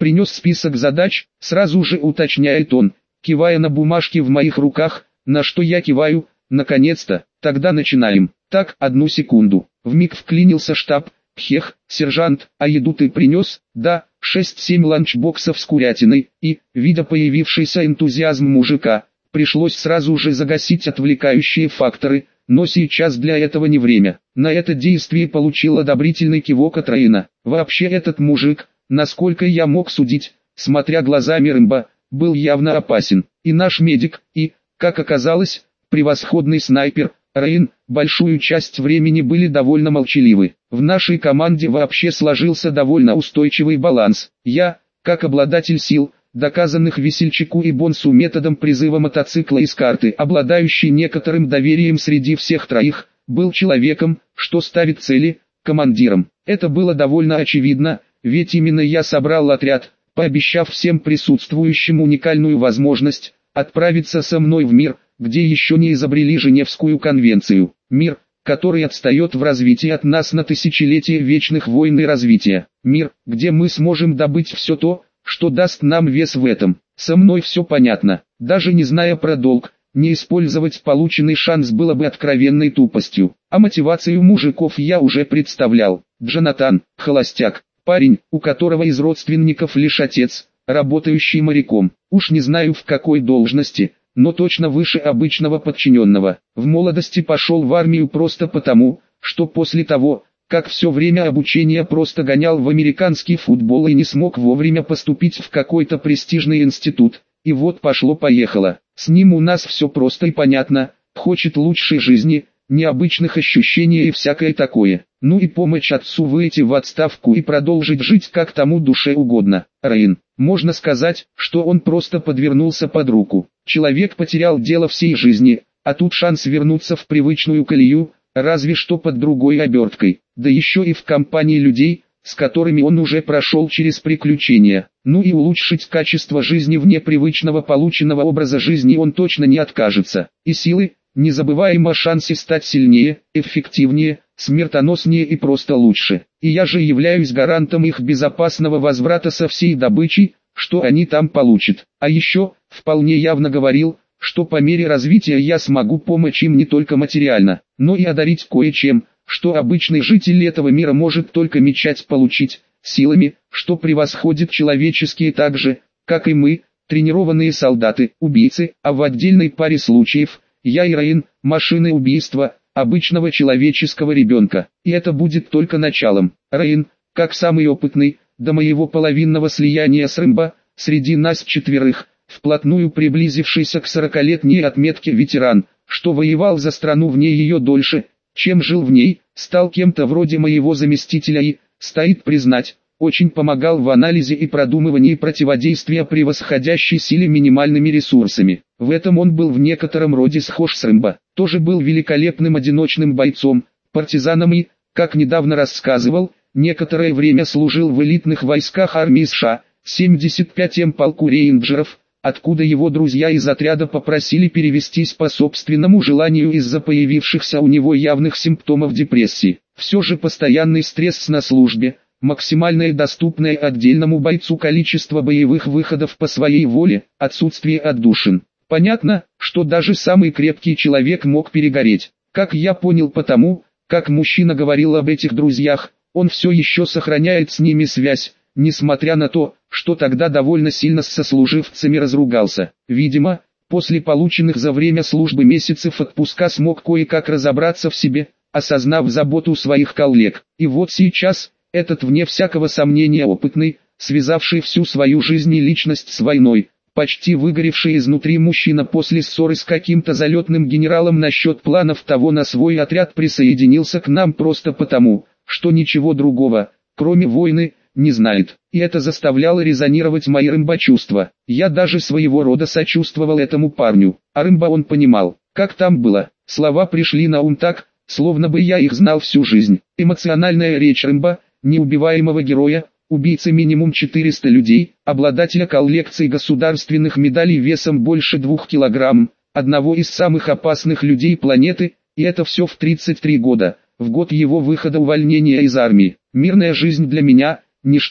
принес список задач, сразу же уточняет он, кивая на бумажки в моих руках, на что я киваю, наконец-то, тогда начинаем. Так, одну секунду. Вмиг вклинился штаб. Хех, сержант, а еду ты принес? Да, шесть-семь ланчбоксов с курятиной, и, видя появившийся энтузиазм мужика, пришлось сразу же загасить отвлекающие факторы, но сейчас для этого не время. На это действие получил одобрительный кивок от Раина. Вообще этот мужик, насколько я мог судить, смотря глазами Рэмбо, был явно опасен. И наш медик, и, как оказалось, превосходный снайпер, Раин, большую часть времени были довольно молчаливы. В нашей команде вообще сложился довольно устойчивый баланс. Я, как обладатель сил, доказанных весельчаку и бонсу методом призыва мотоцикла из карты, обладающий некоторым доверием среди всех троих, был человеком, что ставит цели, командиром. Это было довольно очевидно, ведь именно я собрал отряд, пообещав всем присутствующим уникальную возможность отправиться со мной в мир, где еще не изобрели Женевскую конвенцию. Мир, который отстает в развитии от нас на тысячелетия вечных войн и развития. Мир, где мы сможем добыть все то, что даст нам вес в этом. Со мной все понятно. Даже не зная про долг, не использовать полученный шанс было бы откровенной тупостью. А мотивацию мужиков я уже представлял. Джонатан, холостяк, парень, у которого из родственников лишь отец, работающий моряком. Уж не знаю в какой должности, но точно выше обычного подчиненного. В молодости пошел в армию просто потому, что после того, как все время обучения просто гонял в американский футбол и не смог вовремя поступить в какой-то престижный институт, и вот пошло-поехало. С ним у нас все просто и понятно, хочет лучшей жизни, необычных ощущений и всякое такое. Ну и помочь отцу выйти в отставку и продолжить жить как тому душе угодно. Раин, можно сказать, что он просто подвернулся под руку. Человек потерял дело всей жизни, а тут шанс вернуться в привычную колею, разве что под другой оберткой, да еще и в компании людей, с которыми он уже прошел через приключения. Ну и улучшить качество жизни вне привычного полученного образа жизни он точно не откажется. И силы, не забываем о шансе стать сильнее, эффективнее, смертоноснее и просто лучше. И я же являюсь гарантом их безопасного возврата со всей добычей, что они там получат. А еще, вполне явно говорил, что по мере развития я смогу помочь им не только материально, но и одарить кое-чем, что обычный житель этого мира может только мечтать получить, силами, что превосходит человеческие так же, как и мы, тренированные солдаты, убийцы, а в отдельной паре случаев, я и Раин, машины убийства, обычного человеческого ребенка. И это будет только началом. Раин, как самый опытный, до моего половинного слияния с Рэмбо, среди нас четверых, вплотную приблизившийся к сорокалетней отметке ветеран, что воевал за страну вне ее дольше, чем жил в ней, стал кем-то вроде моего заместителя и, стоит признать, очень помогал в анализе и продумывании противодействия превосходящей силе минимальными ресурсами. В этом он был в некотором роде схож с Рэмбо, тоже был великолепным одиночным бойцом, партизаном и, как недавно рассказывал, некоторое время служил в элитных войсках армии США, семьдесят пятом полку рейнджеров, откуда его друзья из отряда попросили перевестись по собственному желанию из-за появившихся у него явных симптомов депрессии. Все же постоянный стресс на службе, максимальное доступное отдельному бойцу количество боевых выходов по своей воле, отсутствие отдушин. Понятно, что даже самый крепкий человек мог перегореть. Как я понял потому, как мужчина говорил об этих друзьях, он все еще сохраняет с ними связь, несмотря на то, что тогда довольно сильно с сослуживцами разругался. Видимо, после полученных за время службы месяцев отпуска смог кое-как разобраться в себе, осознав заботу своих коллег. И вот сейчас, этот вне всякого сомнения опытный, связавший всю свою жизнь и личность с войной, почти выгоревший изнутри мужчина после ссоры с каким-то залетным генералом насчет планов того на свой отряд присоединился к нам просто потому, что ничего другого, кроме войны, не знает. И это заставляло резонировать мои Рэмбо-чувства. Я даже своего рода сочувствовал этому парню. А Рэмбо он понимал, как там было. Слова пришли на ум так, словно бы я их знал всю жизнь. Эмоциональная речь Рэмбо, неубиваемого героя, убийцы минимум четыреста людей, обладателя коллекции государственных медалей весом больше двух килограмм, одного из самых опасных людей планеты, и это все в тридцать три года, в год его выхода увольнения из армии. Мирная жизнь для меня – ничто.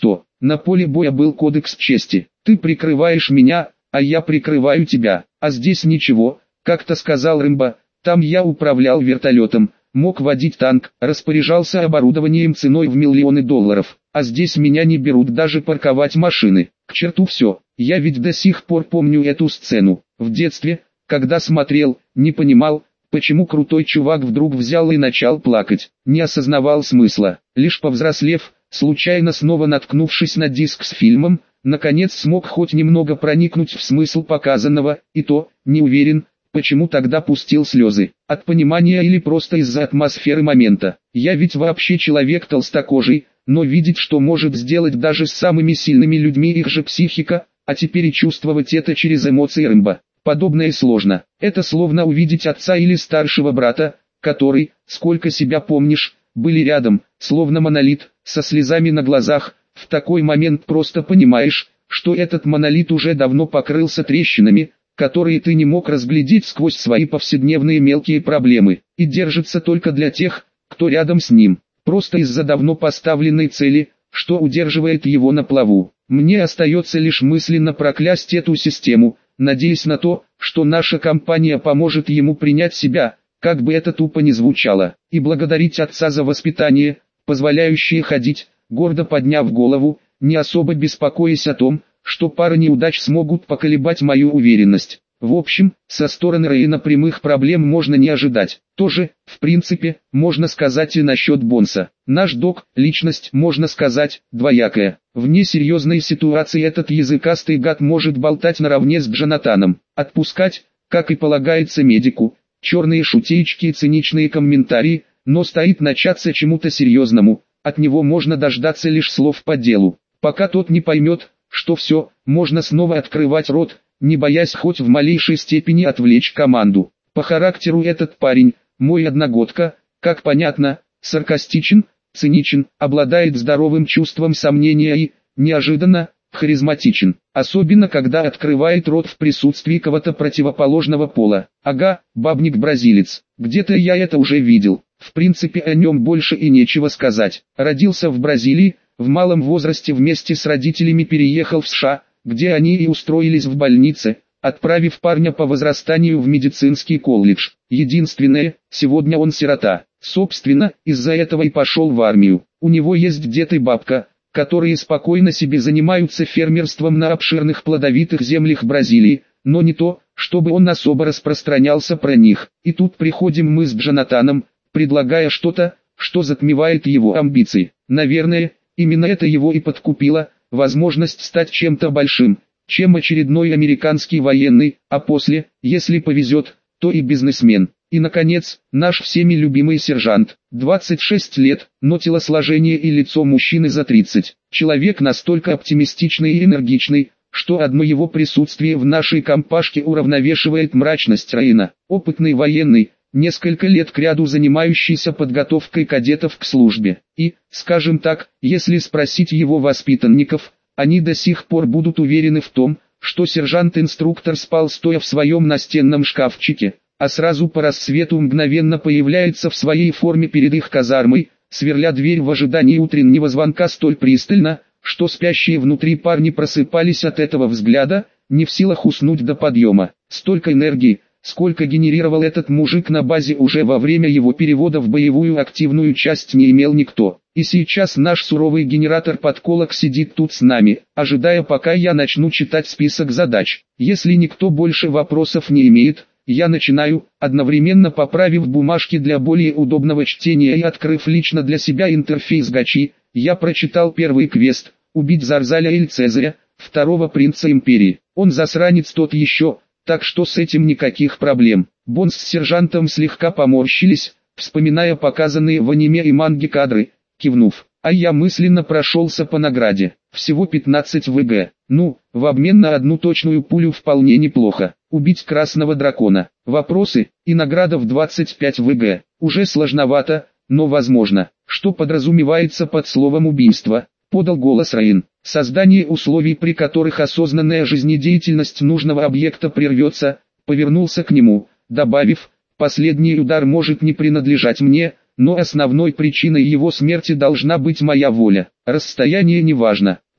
На поле боя был кодекс чести. Ты прикрываешь меня, а я прикрываю тебя. А здесь ничего, как-то сказал Рэмбо. Там я управлял вертолетом, мог водить танк, распоряжался оборудованием ценой в миллионы долларов. А здесь меня не берут даже парковать машины. К черту все. Я ведь до сих пор помню эту сцену. В детстве, когда смотрел, не понимал, почему крутой чувак вдруг взял и начал плакать. Не осознавал смысла. Лишь повзрослев, случайно снова наткнувшись на диск с фильмом, наконец смог хоть немного проникнуть в смысл показанного, и то, не уверен, почему тогда пустил слезы. От понимания или просто из-за атмосферы момента. Я ведь вообще человек толстокожий, но видеть, что может сделать даже с самыми сильными людьми их же психика, а теперь и чувствовать это через эмоции Рэмбо. Подобное сложно. Это словно увидеть отца или старшего брата, который, сколько себя помнишь, были рядом, словно монолит, со слезами на глазах. В такой момент просто понимаешь, что этот монолит уже давно покрылся трещинами, которые ты не мог разглядеть сквозь свои повседневные мелкие проблемы, и держится только для тех, кто рядом с ним, просто из-за давно поставленной цели, что удерживает его на плаву. Мне остается лишь мысленно проклясть эту систему, надеясь на то, что наша компания поможет ему принять себя, как бы это тупо ни звучало, и благодарить отца за воспитание, позволяющее ходить, гордо подняв голову, не особо беспокоясь о том, что пара неудач смогут поколебать мою уверенность. В общем, со стороны Рейна прямых проблем можно не ожидать. Тоже, в принципе, можно сказать и насчет Бонса. Наш док, личность, можно сказать, двоякая. В несерьезной ситуации этот языкастый гад может болтать наравне с Джонатаном, отпускать, как и полагается медику, черные шутеечки и циничные комментарии, но стоит начаться чему-то серьезному, от него можно дождаться лишь слов по делу. Пока тот не поймет, что все, можно снова открывать рот, не боясь хоть в малейшей степени отвлечь команду. По характеру этот парень, мой одногодка, как понятно, саркастичен, циничен, обладает здоровым чувством сомнения и, неожиданно, харизматичен. Особенно когда открывает рот в присутствии кого-то противоположного пола. Ага, бабник-бразилец. Где-то я это уже видел. В принципе о нем больше и нечего сказать. Родился в Бразилии, в малом возрасте вместе с родителями переехал в США, где они и устроились в больнице, отправив парня по возрастанию в медицинский колледж. Единственное, сегодня он сирота. Собственно, из-за этого и пошел в армию. У него есть дед и бабка, которые спокойно себе занимаются фермерством на обширных плодовитых землях Бразилии, но не то, чтобы он особо распространялся про них. И тут приходим мы с Джонатаном, предлагая что-то, что затмевает его амбиции. Наверное, именно это его и подкупило, возможность стать чем-то большим, чем очередной американский военный, а после, если повезет, то и бизнесмен. И наконец, наш всеми любимый сержант, двадцать шесть лет, но телосложение и лицо мужчины за тридцать. Человек настолько оптимистичный и энергичный, что одно его присутствие в нашей компашке уравновешивает мрачность Рейна. Опытный военный, несколько лет кряду занимающийся подготовкой кадетов к службе. И, скажем так, если спросить его воспитанников, они до сих пор будут уверены в том, что сержант-инструктор спал стоя в своем настенном шкафчике, а сразу по рассвету мгновенно появляется в своей форме перед их казармой, сверля дверь в ожидании утреннего звонка столь пристально, что спящие внутри парни просыпались от этого взгляда, не в силах уснуть до подъема. Столько энергии, сколько генерировал этот мужик на базе уже во время его перевода в боевую активную часть, не имел никто. И сейчас наш суровый генератор подколок сидит тут с нами, ожидая, пока я начну читать список задач. Если никто больше вопросов не имеет, я начинаю, одновременно поправив бумажки для более удобного чтения и открыв лично для себя интерфейс гачи. Я прочитал первый квест «Убить Зарзаля Эль Цезаря, второго принца империи». Он засранец тот еще, так что с этим никаких проблем. Бонс с сержантом слегка поморщились, вспоминая показанные в аниме и манге кадры, кивнув. А я мысленно прошелся по награде. Всего пятнадцать вэ гэ. Ну, в обмен на одну точную пулю вполне неплохо. Убить красного дракона. Вопросы, и награда в двадцать пять вэ гэ. Уже сложновато, но возможно. Что подразумевается под словом убийство? Подал голос Рейн. Создание условий, при которых осознанная жизнедеятельность нужного объекта прервется, повернулся к нему, добавив, последний удар может не принадлежать мне, но основной причиной его смерти должна быть моя воля. Расстояние не важно.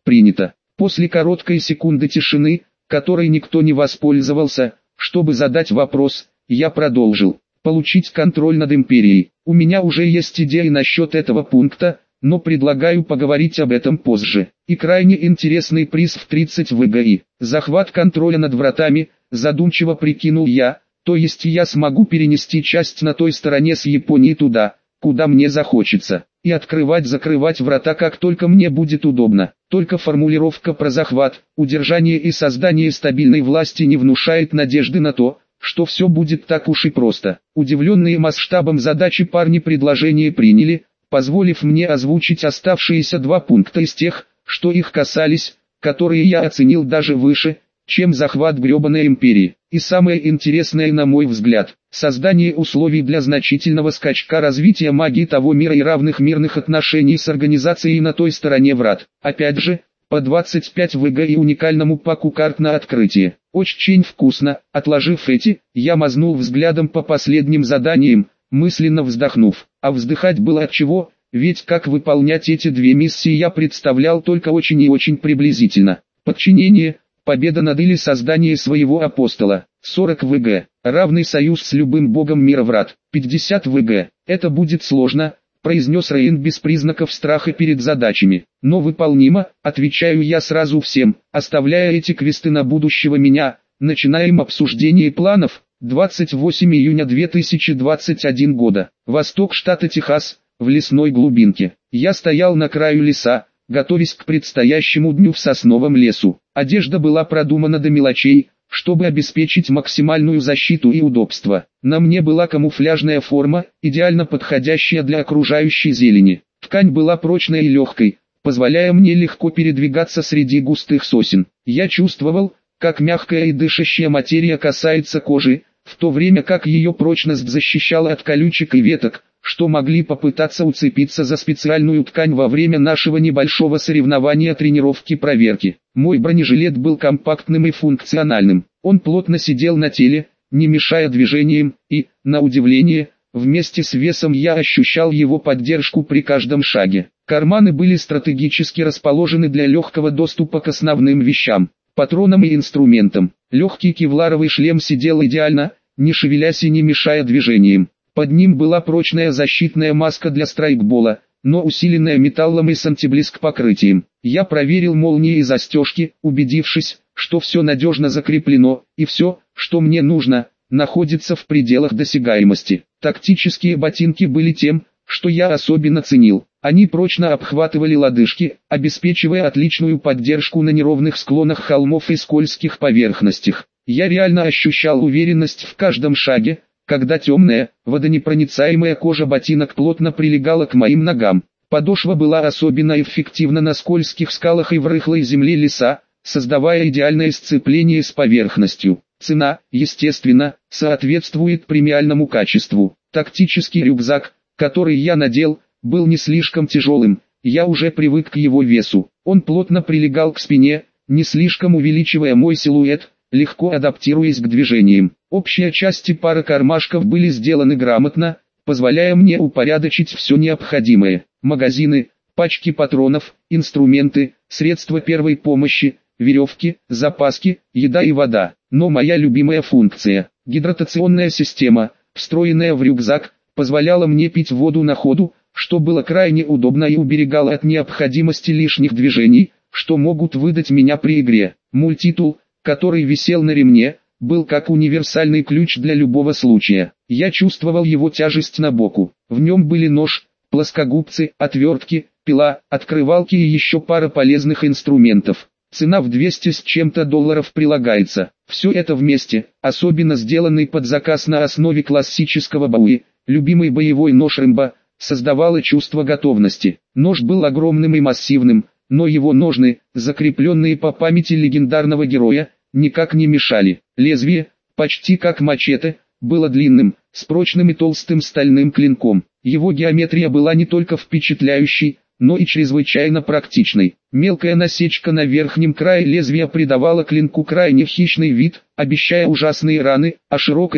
Принято. После короткой секунды тишины, которой никто не воспользовался, чтобы задать вопрос, я продолжил. Получить контроль над империей. У меня уже есть идеи насчет этого пункта, но предлагаю поговорить об этом позже. И крайне интересный приз в тридцать вэ гэ и. Захват контроля над вратами, задумчиво прикинул я, то есть я смогу перенести часть на той стороне с Японии туда, куда мне захочется, и открывать-закрывать врата как только мне будет удобно. Только формулировка про захват, удержание и создание стабильной власти не внушает надежды на то, что все будет так уж и просто. Удивленные масштабом задачи парни предложение приняли, позволив мне озвучить оставшиеся два пункта из тех, что их касались, которые я оценил даже выше, чем захват гребаной империи. И самое интересное, на мой взгляд, создание условий для значительного скачка развития магии того мира и равных мирных отношений с организацией на той стороне врат. Опять же, по двадцать пять вэ гэ и уникальному паку карт на открытие. Очень вкусно. Отложив эти, я мазнул взглядом по последним заданиям, мысленно вздохнув. А вздыхать было от чего, ведь как выполнять эти две миссии я представлял только очень и очень приблизительно. Подчинение, победа над или создание своего апостола. сорок вэ гэ, равный союз с любым богом мира врат. пятьдесят вэ гэ, это будет сложно, произнес Рейн без признаков страха перед задачами. Но выполнимо, отвечаю я сразу всем, оставляя эти квесты на будущего меня. Начинаем обсуждение планов. двадцать восьмого июня две тысячи двадцать первого года. Восток штата Техас, в лесной глубинке. Я стоял на краю леса, готовясь к предстоящему дню в сосновом лесу. Одежда была продумана до мелочей, чтобы обеспечить максимальную защиту и удобство. На мне была камуфляжная форма, идеально подходящая для окружающей зелени. Ткань была прочной и легкой, позволяя мне легко передвигаться среди густых сосен. Я чувствовал, как мягкая и дышащая материя касается кожи, в то время как ее прочность защищала от колючек и веток, что могли попытаться уцепиться за специальную ткань во время нашего небольшого соревнования тренировки-проверки. Мой бронежилет был компактным и функциональным. Он плотно сидел на теле, не мешая движениям, и, на удивление, вместе с весом я ощущал его поддержку при каждом шаге. Карманы были стратегически расположены для легкого доступа к основным вещам, патронам и инструментам. Легкий кевларовый шлем сидел идеально, не шевелясь и не мешая движениям. Под ним была прочная защитная маска для страйкбола, но усиленная металлом и с антиблиск покрытием. Я проверил молнии и застежки, убедившись, что все надежно закреплено, и все, что мне нужно, находится в пределах досягаемости. Тактические ботинки были тем, что я особенно ценил. Они прочно обхватывали лодыжки, обеспечивая отличную поддержку на неровных склонах холмов и скользких поверхностях. Я реально ощущал уверенность в каждом шаге, когда темная, водонепроницаемая кожа ботинок плотно прилегала к моим ногам. Подошва была особенно эффективна на скользких скалах и в рыхлой земле леса, создавая идеальное сцепление с поверхностью. Цена, естественно, соответствует премиальному качеству. Тактический рюкзак, который я надел, был не слишком тяжелым, я уже привык к его весу. Он плотно прилегал к спине, не слишком увеличивая мой силуэт, легко адаптируясь к движениям. Общие части пары кармашков были сделаны грамотно, позволяя мне упорядочить все необходимое. Магазины, пачки патронов, инструменты, средства первой помощи, веревки, запаски, еда и вода. Но моя любимая функция, гидратационная система, встроенная в рюкзак, позволяла мне пить воду на ходу, что было крайне удобно и уберегало от необходимости лишних движений, что могут выдать меня при игре. Мультитул, который висел на ремне, был как универсальный ключ для любого случая. Я чувствовал его тяжесть на боку. В нем были нож, плоскогубцы, отвертки, пила, открывалки и еще пара полезных инструментов. Цена в двести с чем-то долларов прилагается. Все это вместе, особенно сделанный под заказ на основе классического бауи, любимый боевой нож Рэмбо, создавало чувство готовности. Нож был огромным и массивным, но его ножны, закрепленные по памяти легендарного героя, никак не мешали. Лезвие, почти как мачете, было длинным, с прочным и толстым стальным клинком. Его геометрия была не только впечатляющей, но и чрезвычайно практичной. Мелкая насечка на верхнем крае лезвия придавала клинку крайне хищный вид, обещая ужасные раны, а широкая,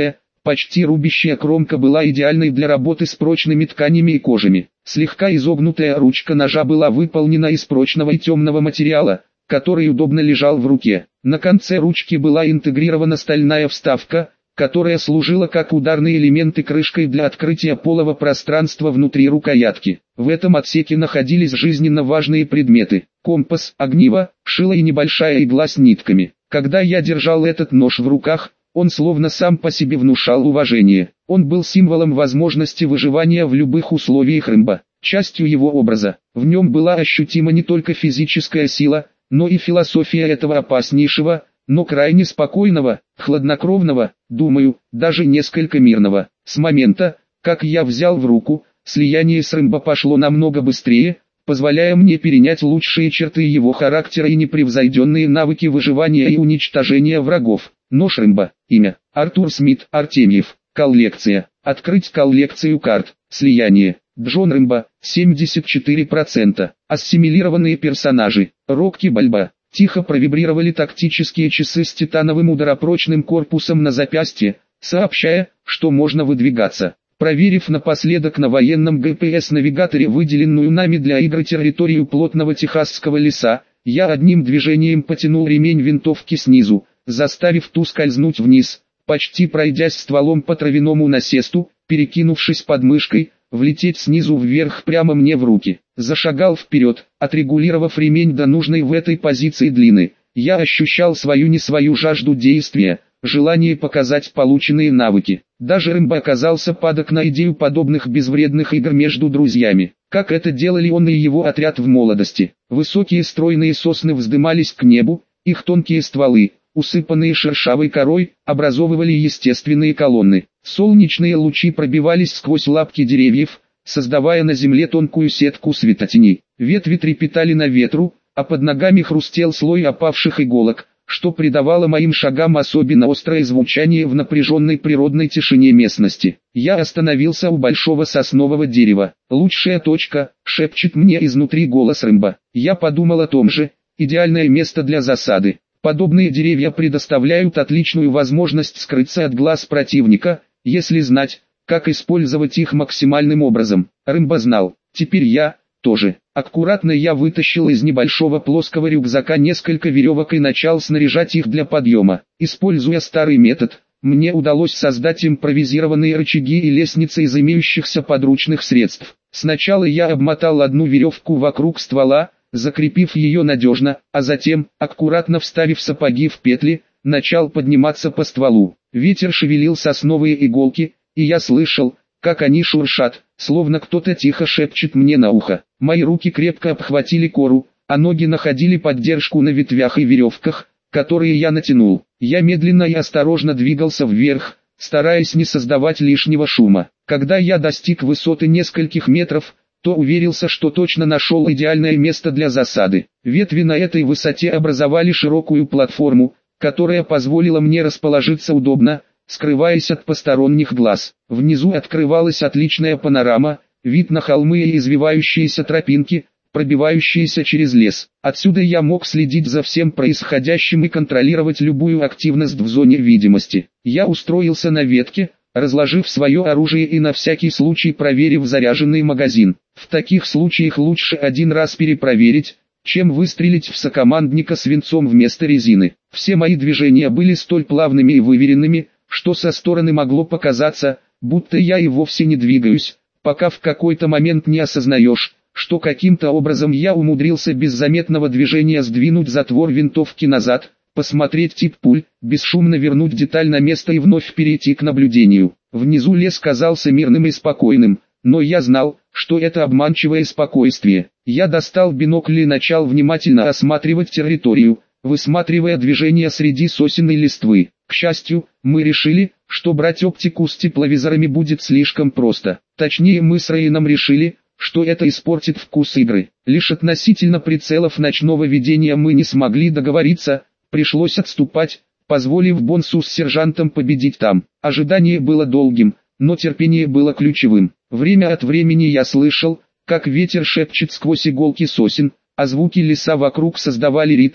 Почти рубящая кромка была идеальной для работы с прочными тканями и кожами. Слегка изогнутая ручка ножа была выполнена из прочного и темного материала, который удобно лежал в руке. На конце ручки была интегрирована стальная вставка, которая служила как ударный элемент и крышкой для открытия полого пространства внутри рукоятки. В этом отсеке находились жизненно важные предметы: компас, огниво, шило и небольшая игла с нитками. Когда я держал этот нож в руках, он словно сам по себе внушал уважение. Он был символом возможности выживания в любых условиях Рэмбо, частью его образа. В нем была ощутима не только физическая сила, но и философия этого опаснейшего, но крайне спокойного, хладнокровного, думаю, даже несколько мирного. С момента, как я взял в руку, слияние с Рэмбо пошло намного быстрее, позволяя мне перенять лучшие черты его характера и непревзойденные навыки выживания и уничтожения врагов. Нож Рэмбо. Имя: Артур Смит Артемьев. Коллекция. Открыть коллекцию карт. Слияние. Джон Рэмбо. семьдесят четыре процента. Ассимилированные персонажи. Рокки Бальбоа. Тихо провибрировали тактические часы с титановым ударопрочным корпусом на запястье, сообщая, что можно выдвигаться. Проверив напоследок на военном джи пи эс-навигаторе выделенную нами для игры территорию плотного техасского леса, я одним движением потянул ремень винтовки снизу, заставив ту скользнуть вниз, почти пройдясь стволом по травяному насесту, перекинувшись подмышкой, влететь снизу вверх прямо мне в руки. Зашагал вперед, отрегулировав ремень до нужной в этой позиции длины. Я ощущал свою не свою жажду действия, желание показать полученные навыки. Даже Рэмбо оказался падок на идею подобных безвредных игр между друзьями, как это делали он и его отряд в молодости. Высокие стройные сосны вздымались к небу, их тонкие стволы, усыпанные шершавой корой, образовывали естественные колонны. Солнечные лучи пробивались сквозь лапки деревьев, создавая на земле тонкую сетку светотеней. Ветви трепетали на ветру, а под ногами хрустел слой опавших иголок, что придавало моим шагам особенно острое звучание в напряженной природной тишине местности. Я остановился у большого соснового дерева. «Лучшая точка», — шепчет мне изнутри голос Рэмбо. Я подумал о том же. Идеальное место для засады. Подобные деревья предоставляют отличную возможность скрыться от глаз противника, если знать, как использовать их максимальным образом. Рэмбо знал. Теперь я тоже. Аккуратно я вытащил из небольшого плоского рюкзака несколько веревок и начал снаряжать их для подъема. Используя старый метод, мне удалось создать импровизированные рычаги и лестницы из имеющихся подручных средств. Сначала я обмотал одну веревку вокруг ствола, закрепив ее надежно, а затем, аккуратно вставив сапоги в петли, начал подниматься по стволу. Ветер шевелил сосновые иголки, и я слышал, как они шуршат, словно кто-то тихо шепчет мне на ухо. Мои руки крепко обхватили кору, а ноги находили поддержку на ветвях и веревках, которые я натянул. Я медленно и осторожно двигался вверх, стараясь не создавать лишнего шума. Когда я достиг высоты нескольких метров, то уверился, что точно нашел идеальное место для засады. Ветви на этой высоте образовали широкую платформу, которая позволила мне расположиться удобно, скрываясь от посторонних глаз. Внизу открывалась отличная панорама, вид на холмы и извивающиеся тропинки, пробивающиеся через лес. Отсюда я мог следить за всем происходящим и контролировать любую активность в зоне видимости. Я устроился на ветке, разложив свое оружие и на всякий случай проверив заряженный магазин. В таких случаях лучше один раз перепроверить, чем выстрелить в сокомандника свинцом вместо резины. Все мои движения были столь плавными и выверенными, что со стороны могло показаться, будто я и вовсе не двигаюсь, пока в какой-то момент не осознаешь, что каким-то образом я умудрился без заметного движения сдвинуть затвор винтовки назад, посмотреть тип пуль, бесшумно вернуть деталь на место и вновь перейти к наблюдению. Внизу лес казался мирным и спокойным, но я знал, что это обманчивое спокойствие. Я достал бинокль и начал внимательно осматривать территорию, высматривая движения среди сосен и листвы. К счастью, мы решили, что брать оптику с тепловизорами будет слишком просто. Точнее, мы с Рейном решили, что это испортит вкус игры. Лишь относительно прицелов ночного видения мы не смогли договориться, пришлось отступать, позволив Бонсу с сержантом победить там. Ожидание было долгим, но терпение было ключевым. Время от времени я слышал, как ветер шепчет сквозь иголки сосен, а звуки леса вокруг создавали ритм,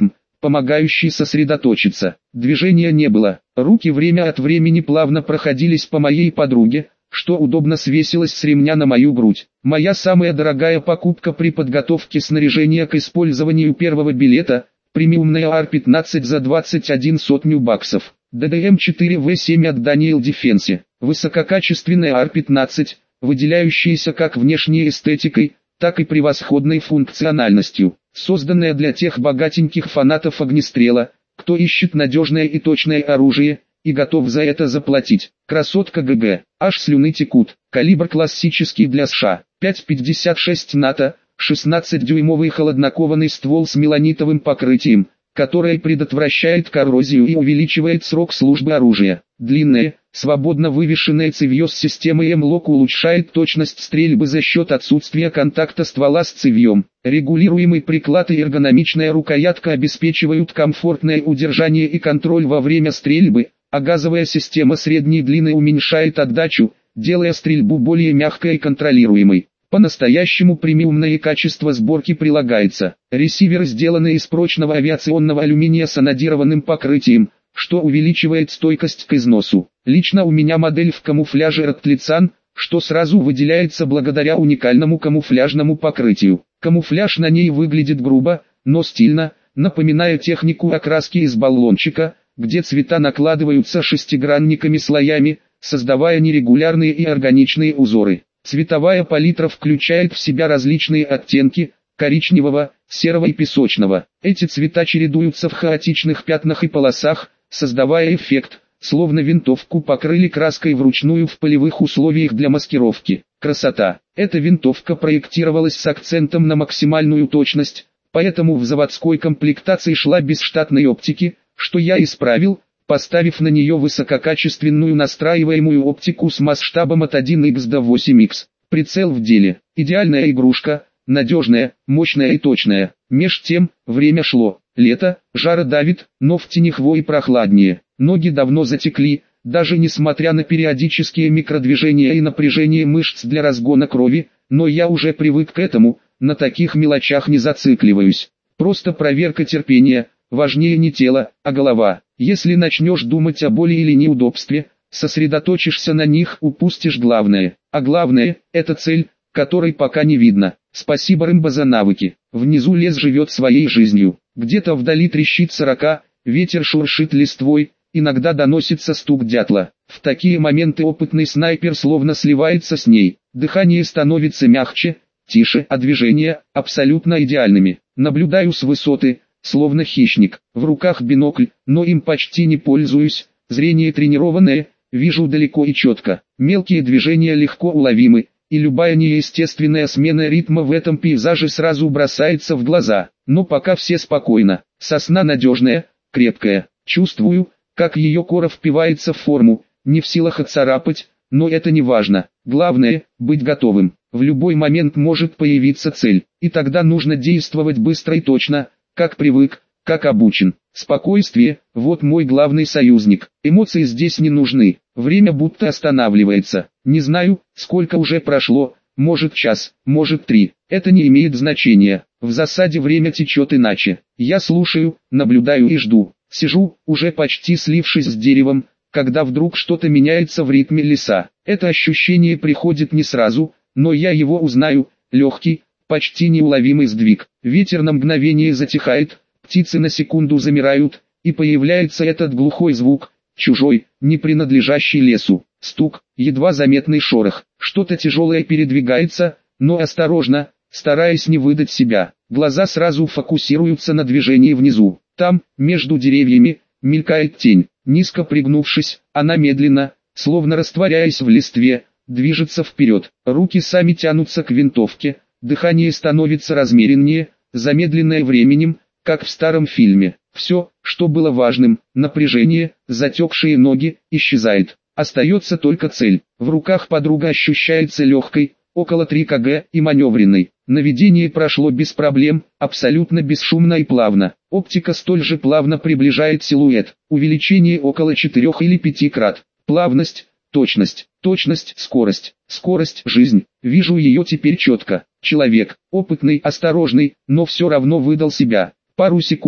помогающий сосредоточиться. Движения не было. Руки время от времени плавно проходились по моей подруге, что удобно свесилось с ремня на мою грудь. Моя самая дорогая покупка при подготовке снаряжения к использованию первого билета – премиумная ар пятнадцать за двадцать один сотню баксов. дэ дэ эм четыре вэ семь от Daniel Defense. Высококачественная ар пятнадцать, выделяющаяся как внешней эстетикой, так и превосходной функциональностью. Созданная для тех богатеньких фанатов огнестрела, кто ищет надежное и точное оружие, и готов за это заплатить. Красотка ГГ, аж слюны текут. Калибр классический для США, пять пятьдесят шесть НАТО, шестнадцатидюймовый холоднокованный ствол с меланитовым покрытием, которое предотвращает коррозию и увеличивает срок службы оружия. Длинное, свободно вывешенное цевье с системой М-лок улучшает точность стрельбы за счет отсутствия контакта ствола с цевьем. Регулируемый приклад и эргономичная рукоятка обеспечивают комфортное удержание и контроль во время стрельбы, а газовая система средней длины уменьшает отдачу, делая стрельбу более мягкой и контролируемой. По-настоящему премиумное качество сборки прилагается. Ресивер сделаны из прочного авиационного алюминия с анодированным покрытием, что увеличивает стойкость к износу. Лично у меня модель в камуфляже Раттлицан, что сразу выделяется благодаря уникальному камуфляжному покрытию. Камуфляж на ней выглядит грубо, но стильно, напоминая технику окраски из баллончика, где цвета накладываются шестигранниками слоями, создавая нерегулярные и органичные узоры. Цветовая палитра включает в себя различные оттенки коричневого, серого и песочного. Эти цвета чередуются в хаотичных пятнах и полосах, создавая эффект, словно винтовку покрыли краской вручную в полевых условиях для маскировки. Красота! Эта винтовка проектировалась с акцентом на максимальную точность, поэтому в заводской комплектации шла без штатной оптики, что я исправил, поставив на нее высококачественную настраиваемую оптику с масштабом от один икс до восемь икс. Прицел в деле. Идеальная игрушка, надежная, мощная и точная. Меж тем, время шло. Лето, жара давит, но в тени хвои прохладнее. Ноги давно затекли, даже несмотря на периодические микродвижения и напряжение мышц для разгона крови, но я уже привык к этому, на таких мелочах не зацикливаюсь. Просто проверка терпения, важнее не тело, а голова. Если начнешь думать о боли или неудобстве, сосредоточишься на них, упустишь главное. А главное, это цель, которой пока не видно. Спасибо Рэмбо за навыки. Внизу лес живет своей жизнью. Где-то вдали трещит сорока, ветер шуршит листвой, иногда доносится стук дятла. В такие моменты опытный снайпер словно сливается с ней. Дыхание становится мягче, тише, а движения абсолютно идеальными. Наблюдаю с высоты, словно хищник. В руках бинокль, но им почти не пользуюсь. Зрение тренированное, вижу далеко и четко. Мелкие движения легко уловимы, и любая неестественная смена ритма в этом пейзаже сразу бросается в глаза. Но пока все спокойно. Сосна надежная, крепкая. Чувствую, как ее кора впивается в форму, не в силах отцарапать, но это не важно. Главное – быть готовым. В любой момент может появиться цель, и тогда нужно действовать быстро и точно, как привык, как обучен. Спокойствие – вот мой главный союзник. Эмоции здесь не нужны. Время будто останавливается. Не знаю, сколько уже прошло, может час, может три. Это не имеет значения. В засаде время течет иначе. Я слушаю, наблюдаю и жду. Сижу, уже почти слившись с деревом, когда вдруг что-то меняется в ритме леса. Это ощущение приходит не сразу, но я его узнаю. Легкий, почти неуловимый сдвиг. Ветер на мгновение затихает, птицы на секунду замирают, и появляется этот глухой звук, чужой, не принадлежащий лесу. Стук, едва заметный шорох. Что-то тяжелое передвигается, но осторожно, стараясь не выдать себя. Глаза сразу фокусируются на движении внизу. Там, между деревьями, мелькает тень. Низко пригнувшись, она медленно, словно растворяясь в листве, движется вперед. Руки сами тянутся к винтовке, дыхание становится размереннее, замедленное временем, как в старом фильме. Все, что было важным, напряжение, затекшие ноги, исчезает. Остается только цель. В руках подруга ощущается легкой, около три килограмма, и маневренной. Наведение прошло без проблем, абсолютно бесшумно и плавно. Оптика столь же плавно приближает силуэт. Увеличение около четырех или пяти крат. Плавность, точность, точность, скорость, скорость, жизнь. Вижу ее теперь четко. Человек, опытный, осторожный, но все равно выдал себя. Пару секунд,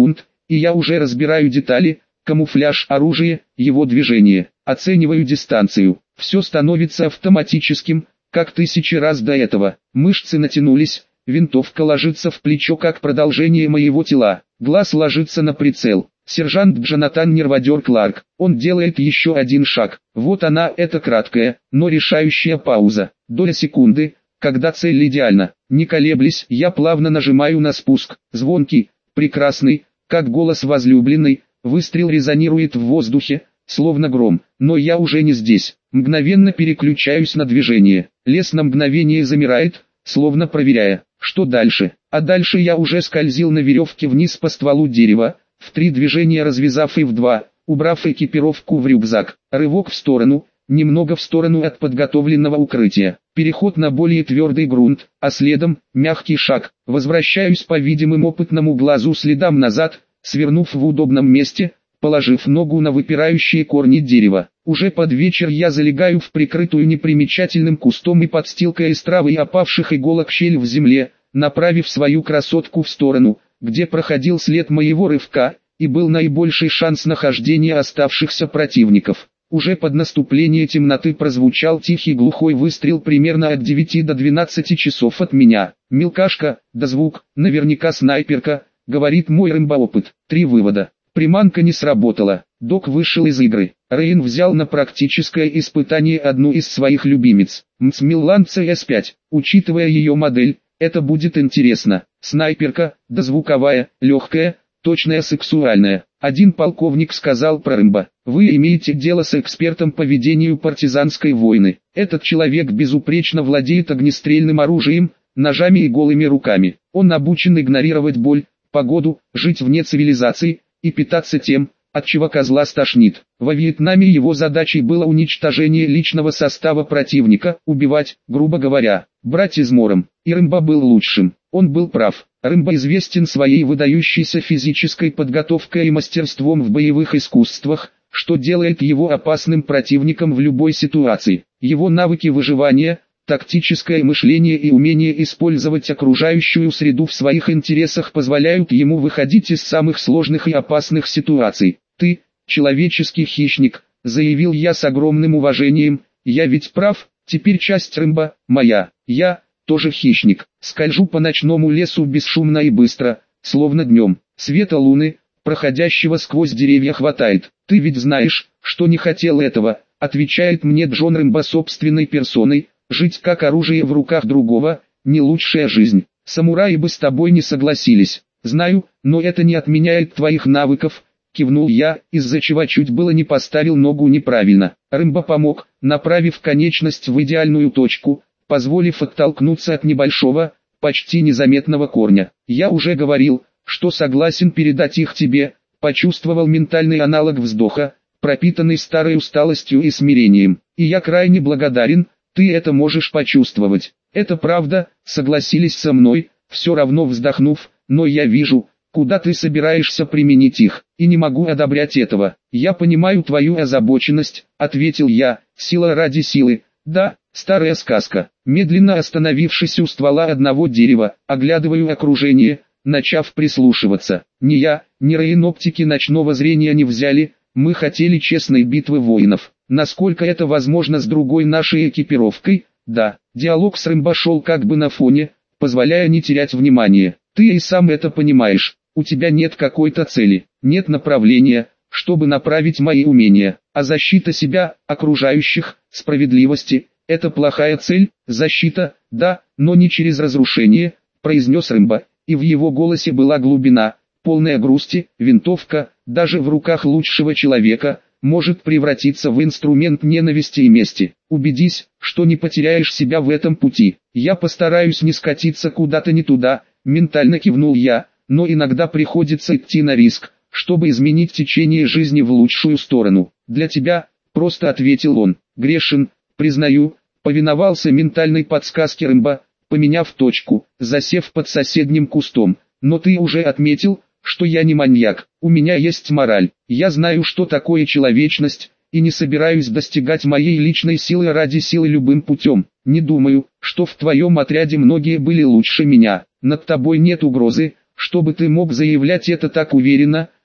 и я уже разбираю детали, камуфляж оружия, его движение, оцениваю дистанцию. Все становится автоматическим, как тысячи раз до этого. Мышцы натянулись, винтовка ложится в плечо как продолжение моего тела, глаз ложится на прицел. Сержант Джонатан Нервадер Кларк, он делает еще один шаг. Вот она, эта краткая, но решающая пауза. Доля секунды, когда цель идеальна. Не колеблясь, я плавно нажимаю на спуск. Звонкий, прекрасный, как голос возлюбленной, выстрел резонирует в воздухе, словно гром. Но я уже не здесь. Мгновенно переключаюсь на движение. Лес на мгновение замирает, словно проверяя, что дальше. А дальше я уже скользил на веревке вниз по стволу дерева, в три движения развязав и в два, убрав экипировку в рюкзак. Рывок в сторону, немного в сторону от подготовленного укрытия. Переход на более твердый грунт, а следом мягкий шаг. Возвращаюсь по видимым опытному глазу следам назад, свернув в удобном месте, положив ногу на выпирающие корни дерева. Уже под вечер я залегаю в прикрытую непримечательным кустом и подстилкой из травы и опавших иголок щель в земле, направив свою красотку в сторону, где проходил след моего рывка, и был наибольший шанс нахождения оставшихся противников. Уже под наступление темноты прозвучал тихий глухой выстрел примерно от девяти до двенадцати часов от меня. Мелкашка, да звук, наверняка снайперка, говорит мой рымбоопыт. Три вывода. Приманка не сработала, док вышел из игры. Рейн взял на практическое испытание одну из своих любимец, Мцмиллан си эс пять. Учитывая ее модель, это будет интересно. Снайперка, да звуковая, легкая, точная, сексуальная. Один полковник сказал про Рэмбо: вы имеете дело с экспертом по ведению партизанской войны. Этот человек безупречно владеет огнестрельным оружием, ножами и голыми руками. Он обучен игнорировать боль, погоду, жить вне цивилизации и питаться тем, от чего козла стошнит. Во Вьетнаме его задачей было уничтожение личного состава противника, убивать, грубо говоря, брать измором. И Рэмбо был лучшим. Он был прав. Рэмбо известен своей выдающейся физической подготовкой и мастерством в боевых искусствах, что делает его опасным противником в любой ситуации. Его навыки выживания, тактическое мышление и умение использовать окружающую среду в своих интересах позволяют ему выходить из самых сложных и опасных ситуаций. «Ты, человеческий хищник», — заявил я с огромным уважением, — «я ведь прав, теперь часть Рэмбо, моя, я, тоже хищник, скольжу по ночному лесу бесшумно и быстро, словно днем, света луны, проходящего сквозь деревья хватает. Ты ведь знаешь, что не хотел этого», — отвечает мне Джон Рэмбо собственной персоной. «Жить как оружие в руках другого – не лучшая жизнь. Самураи бы с тобой не согласились. Знаю, но это не отменяет твоих навыков», – кивнул я, из-за чего чуть было не поставил ногу неправильно. Рэмбо помог, направив конечность в идеальную точку, позволив оттолкнуться от небольшого, почти незаметного корня. «Я уже говорил, что согласен передать их тебе», – почувствовал ментальный аналог вздоха, пропитанный старой усталостью и смирением. «И я крайне благодарен. Ты это можешь почувствовать». «Это правда», — согласились со мной, все равно вздохнув, «но я вижу, куда ты собираешься применить их, и не могу одобрять этого». «Я понимаю твою озабоченность», — ответил я, — «сила ради силы». «Да, старая сказка». Медленно остановившись у ствола одного дерева, оглядываю окружение, начав прислушиваться. Ни я, ни Рейн оптики ночного зрения не взяли, мы хотели честной битвы воинов. Насколько это возможно с другой нашей экипировкой? Да, диалог с Рэмбо шел как бы на фоне, позволяя не терять внимания. Ты и сам это понимаешь, у тебя нет какой-то цели, нет направления, чтобы направить мои умения, а защита себя, окружающих, справедливости – это плохая цель. Защита, да, но не через разрушение, произнес Рэмбо, и в его голосе была глубина, полная грусти. Винтовка, даже в руках лучшего человека, может превратиться в инструмент ненависти и мести. Убедись, что не потеряешь себя в этом пути. Я постараюсь не скатиться куда-то не туда, ментально кивнул я, но иногда приходится идти на риск, чтобы изменить течение жизни в лучшую сторону. Для тебя, просто ответил он. Грешен, признаю, повиновался ментальной подсказке Рэмбо, поменяв точку, засев под соседним кустом. Но ты уже отметил, что я не маньяк, у меня есть мораль, я знаю, что такое человечность, и не собираюсь достигать моей личной силы ради силы любым путем. Не думаю, что в твоем отряде многие были лучше меня, над тобой нет угрозы, чтобы ты мог заявлять это так уверенно,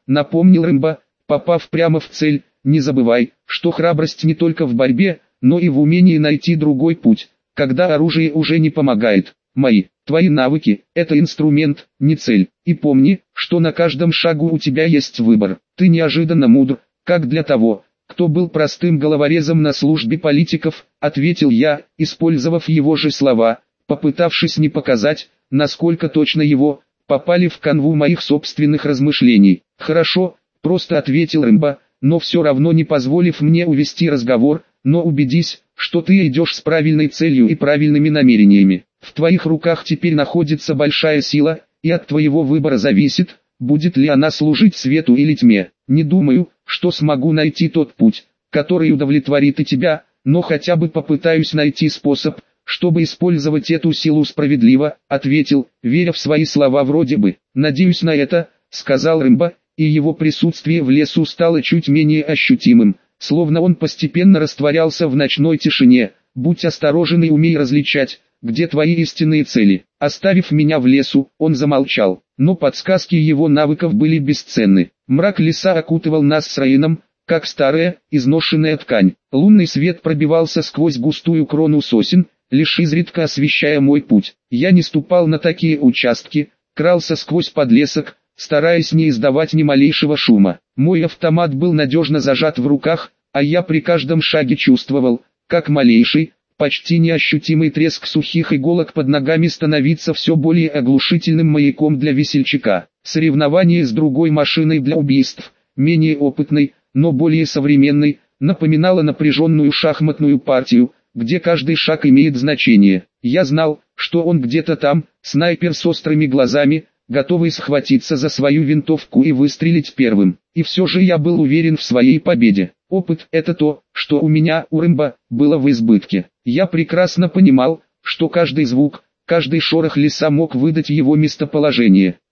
напомнил Рэмбо, попав прямо в цель. Не забывай, что храбрость не только в борьбе, но и в умении найти другой путь, когда оружие уже не помогает. Мои, твои навыки – это инструмент, не цель. И помни, что на каждом шагу у тебя есть выбор. Ты неожиданно мудр, как для того, кто был простым головорезом на службе политиков, ответил я, использовав его же слова, попытавшись не показать, насколько точно его попали в канву моих собственных размышлений. Хорошо, просто ответил Рэмбо, но все равно не позволив мне увести разговор, но убедись, что ты идешь с правильной целью и правильными намерениями. В твоих руках теперь находится большая сила, и от твоего выбора зависит, будет ли она служить свету или тьме. Не думаю, что смогу найти тот путь, который удовлетворит и тебя, но хотя бы попытаюсь найти способ, чтобы использовать эту силу справедливо, ответил, веря в свои слова вроде бы. Надеюсь на это, сказал Рэмбо, и его присутствие в лесу стало чуть менее ощутимым, словно он постепенно растворялся в ночной тишине. Будь осторожен и умей различать, где твои истинные цели. Оставив меня в лесу, он замолчал, но подсказки его навыков были бесценны. Мрак леса окутывал нас с Райаном, как старая, изношенная ткань. Лунный свет пробивался сквозь густую крону сосен, лишь изредка освещая мой путь. Я не ступал на такие участки, крался сквозь подлесок, стараясь не издавать ни малейшего шума. Мой автомат был надежно зажат в руках, а я при каждом шаге чувствовал, как малейший, почти неощутимый треск сухих иголок под ногами становится все более оглушительным маяком для весельчака. Соревнование с другой машиной для убийств, менее опытной, но более современной, напоминало напряженную шахматную партию, где каждый шаг имеет значение. Я знал, что он где-то там, снайпер с острыми глазами, готовый схватиться за свою винтовку и выстрелить первым. И все же я был уверен в своей победе. Опыт – это то, что у меня, у Рэмбо, было в избытке. Я прекрасно понимал, что каждый звук, каждый шорох леса мог выдать его местоположение.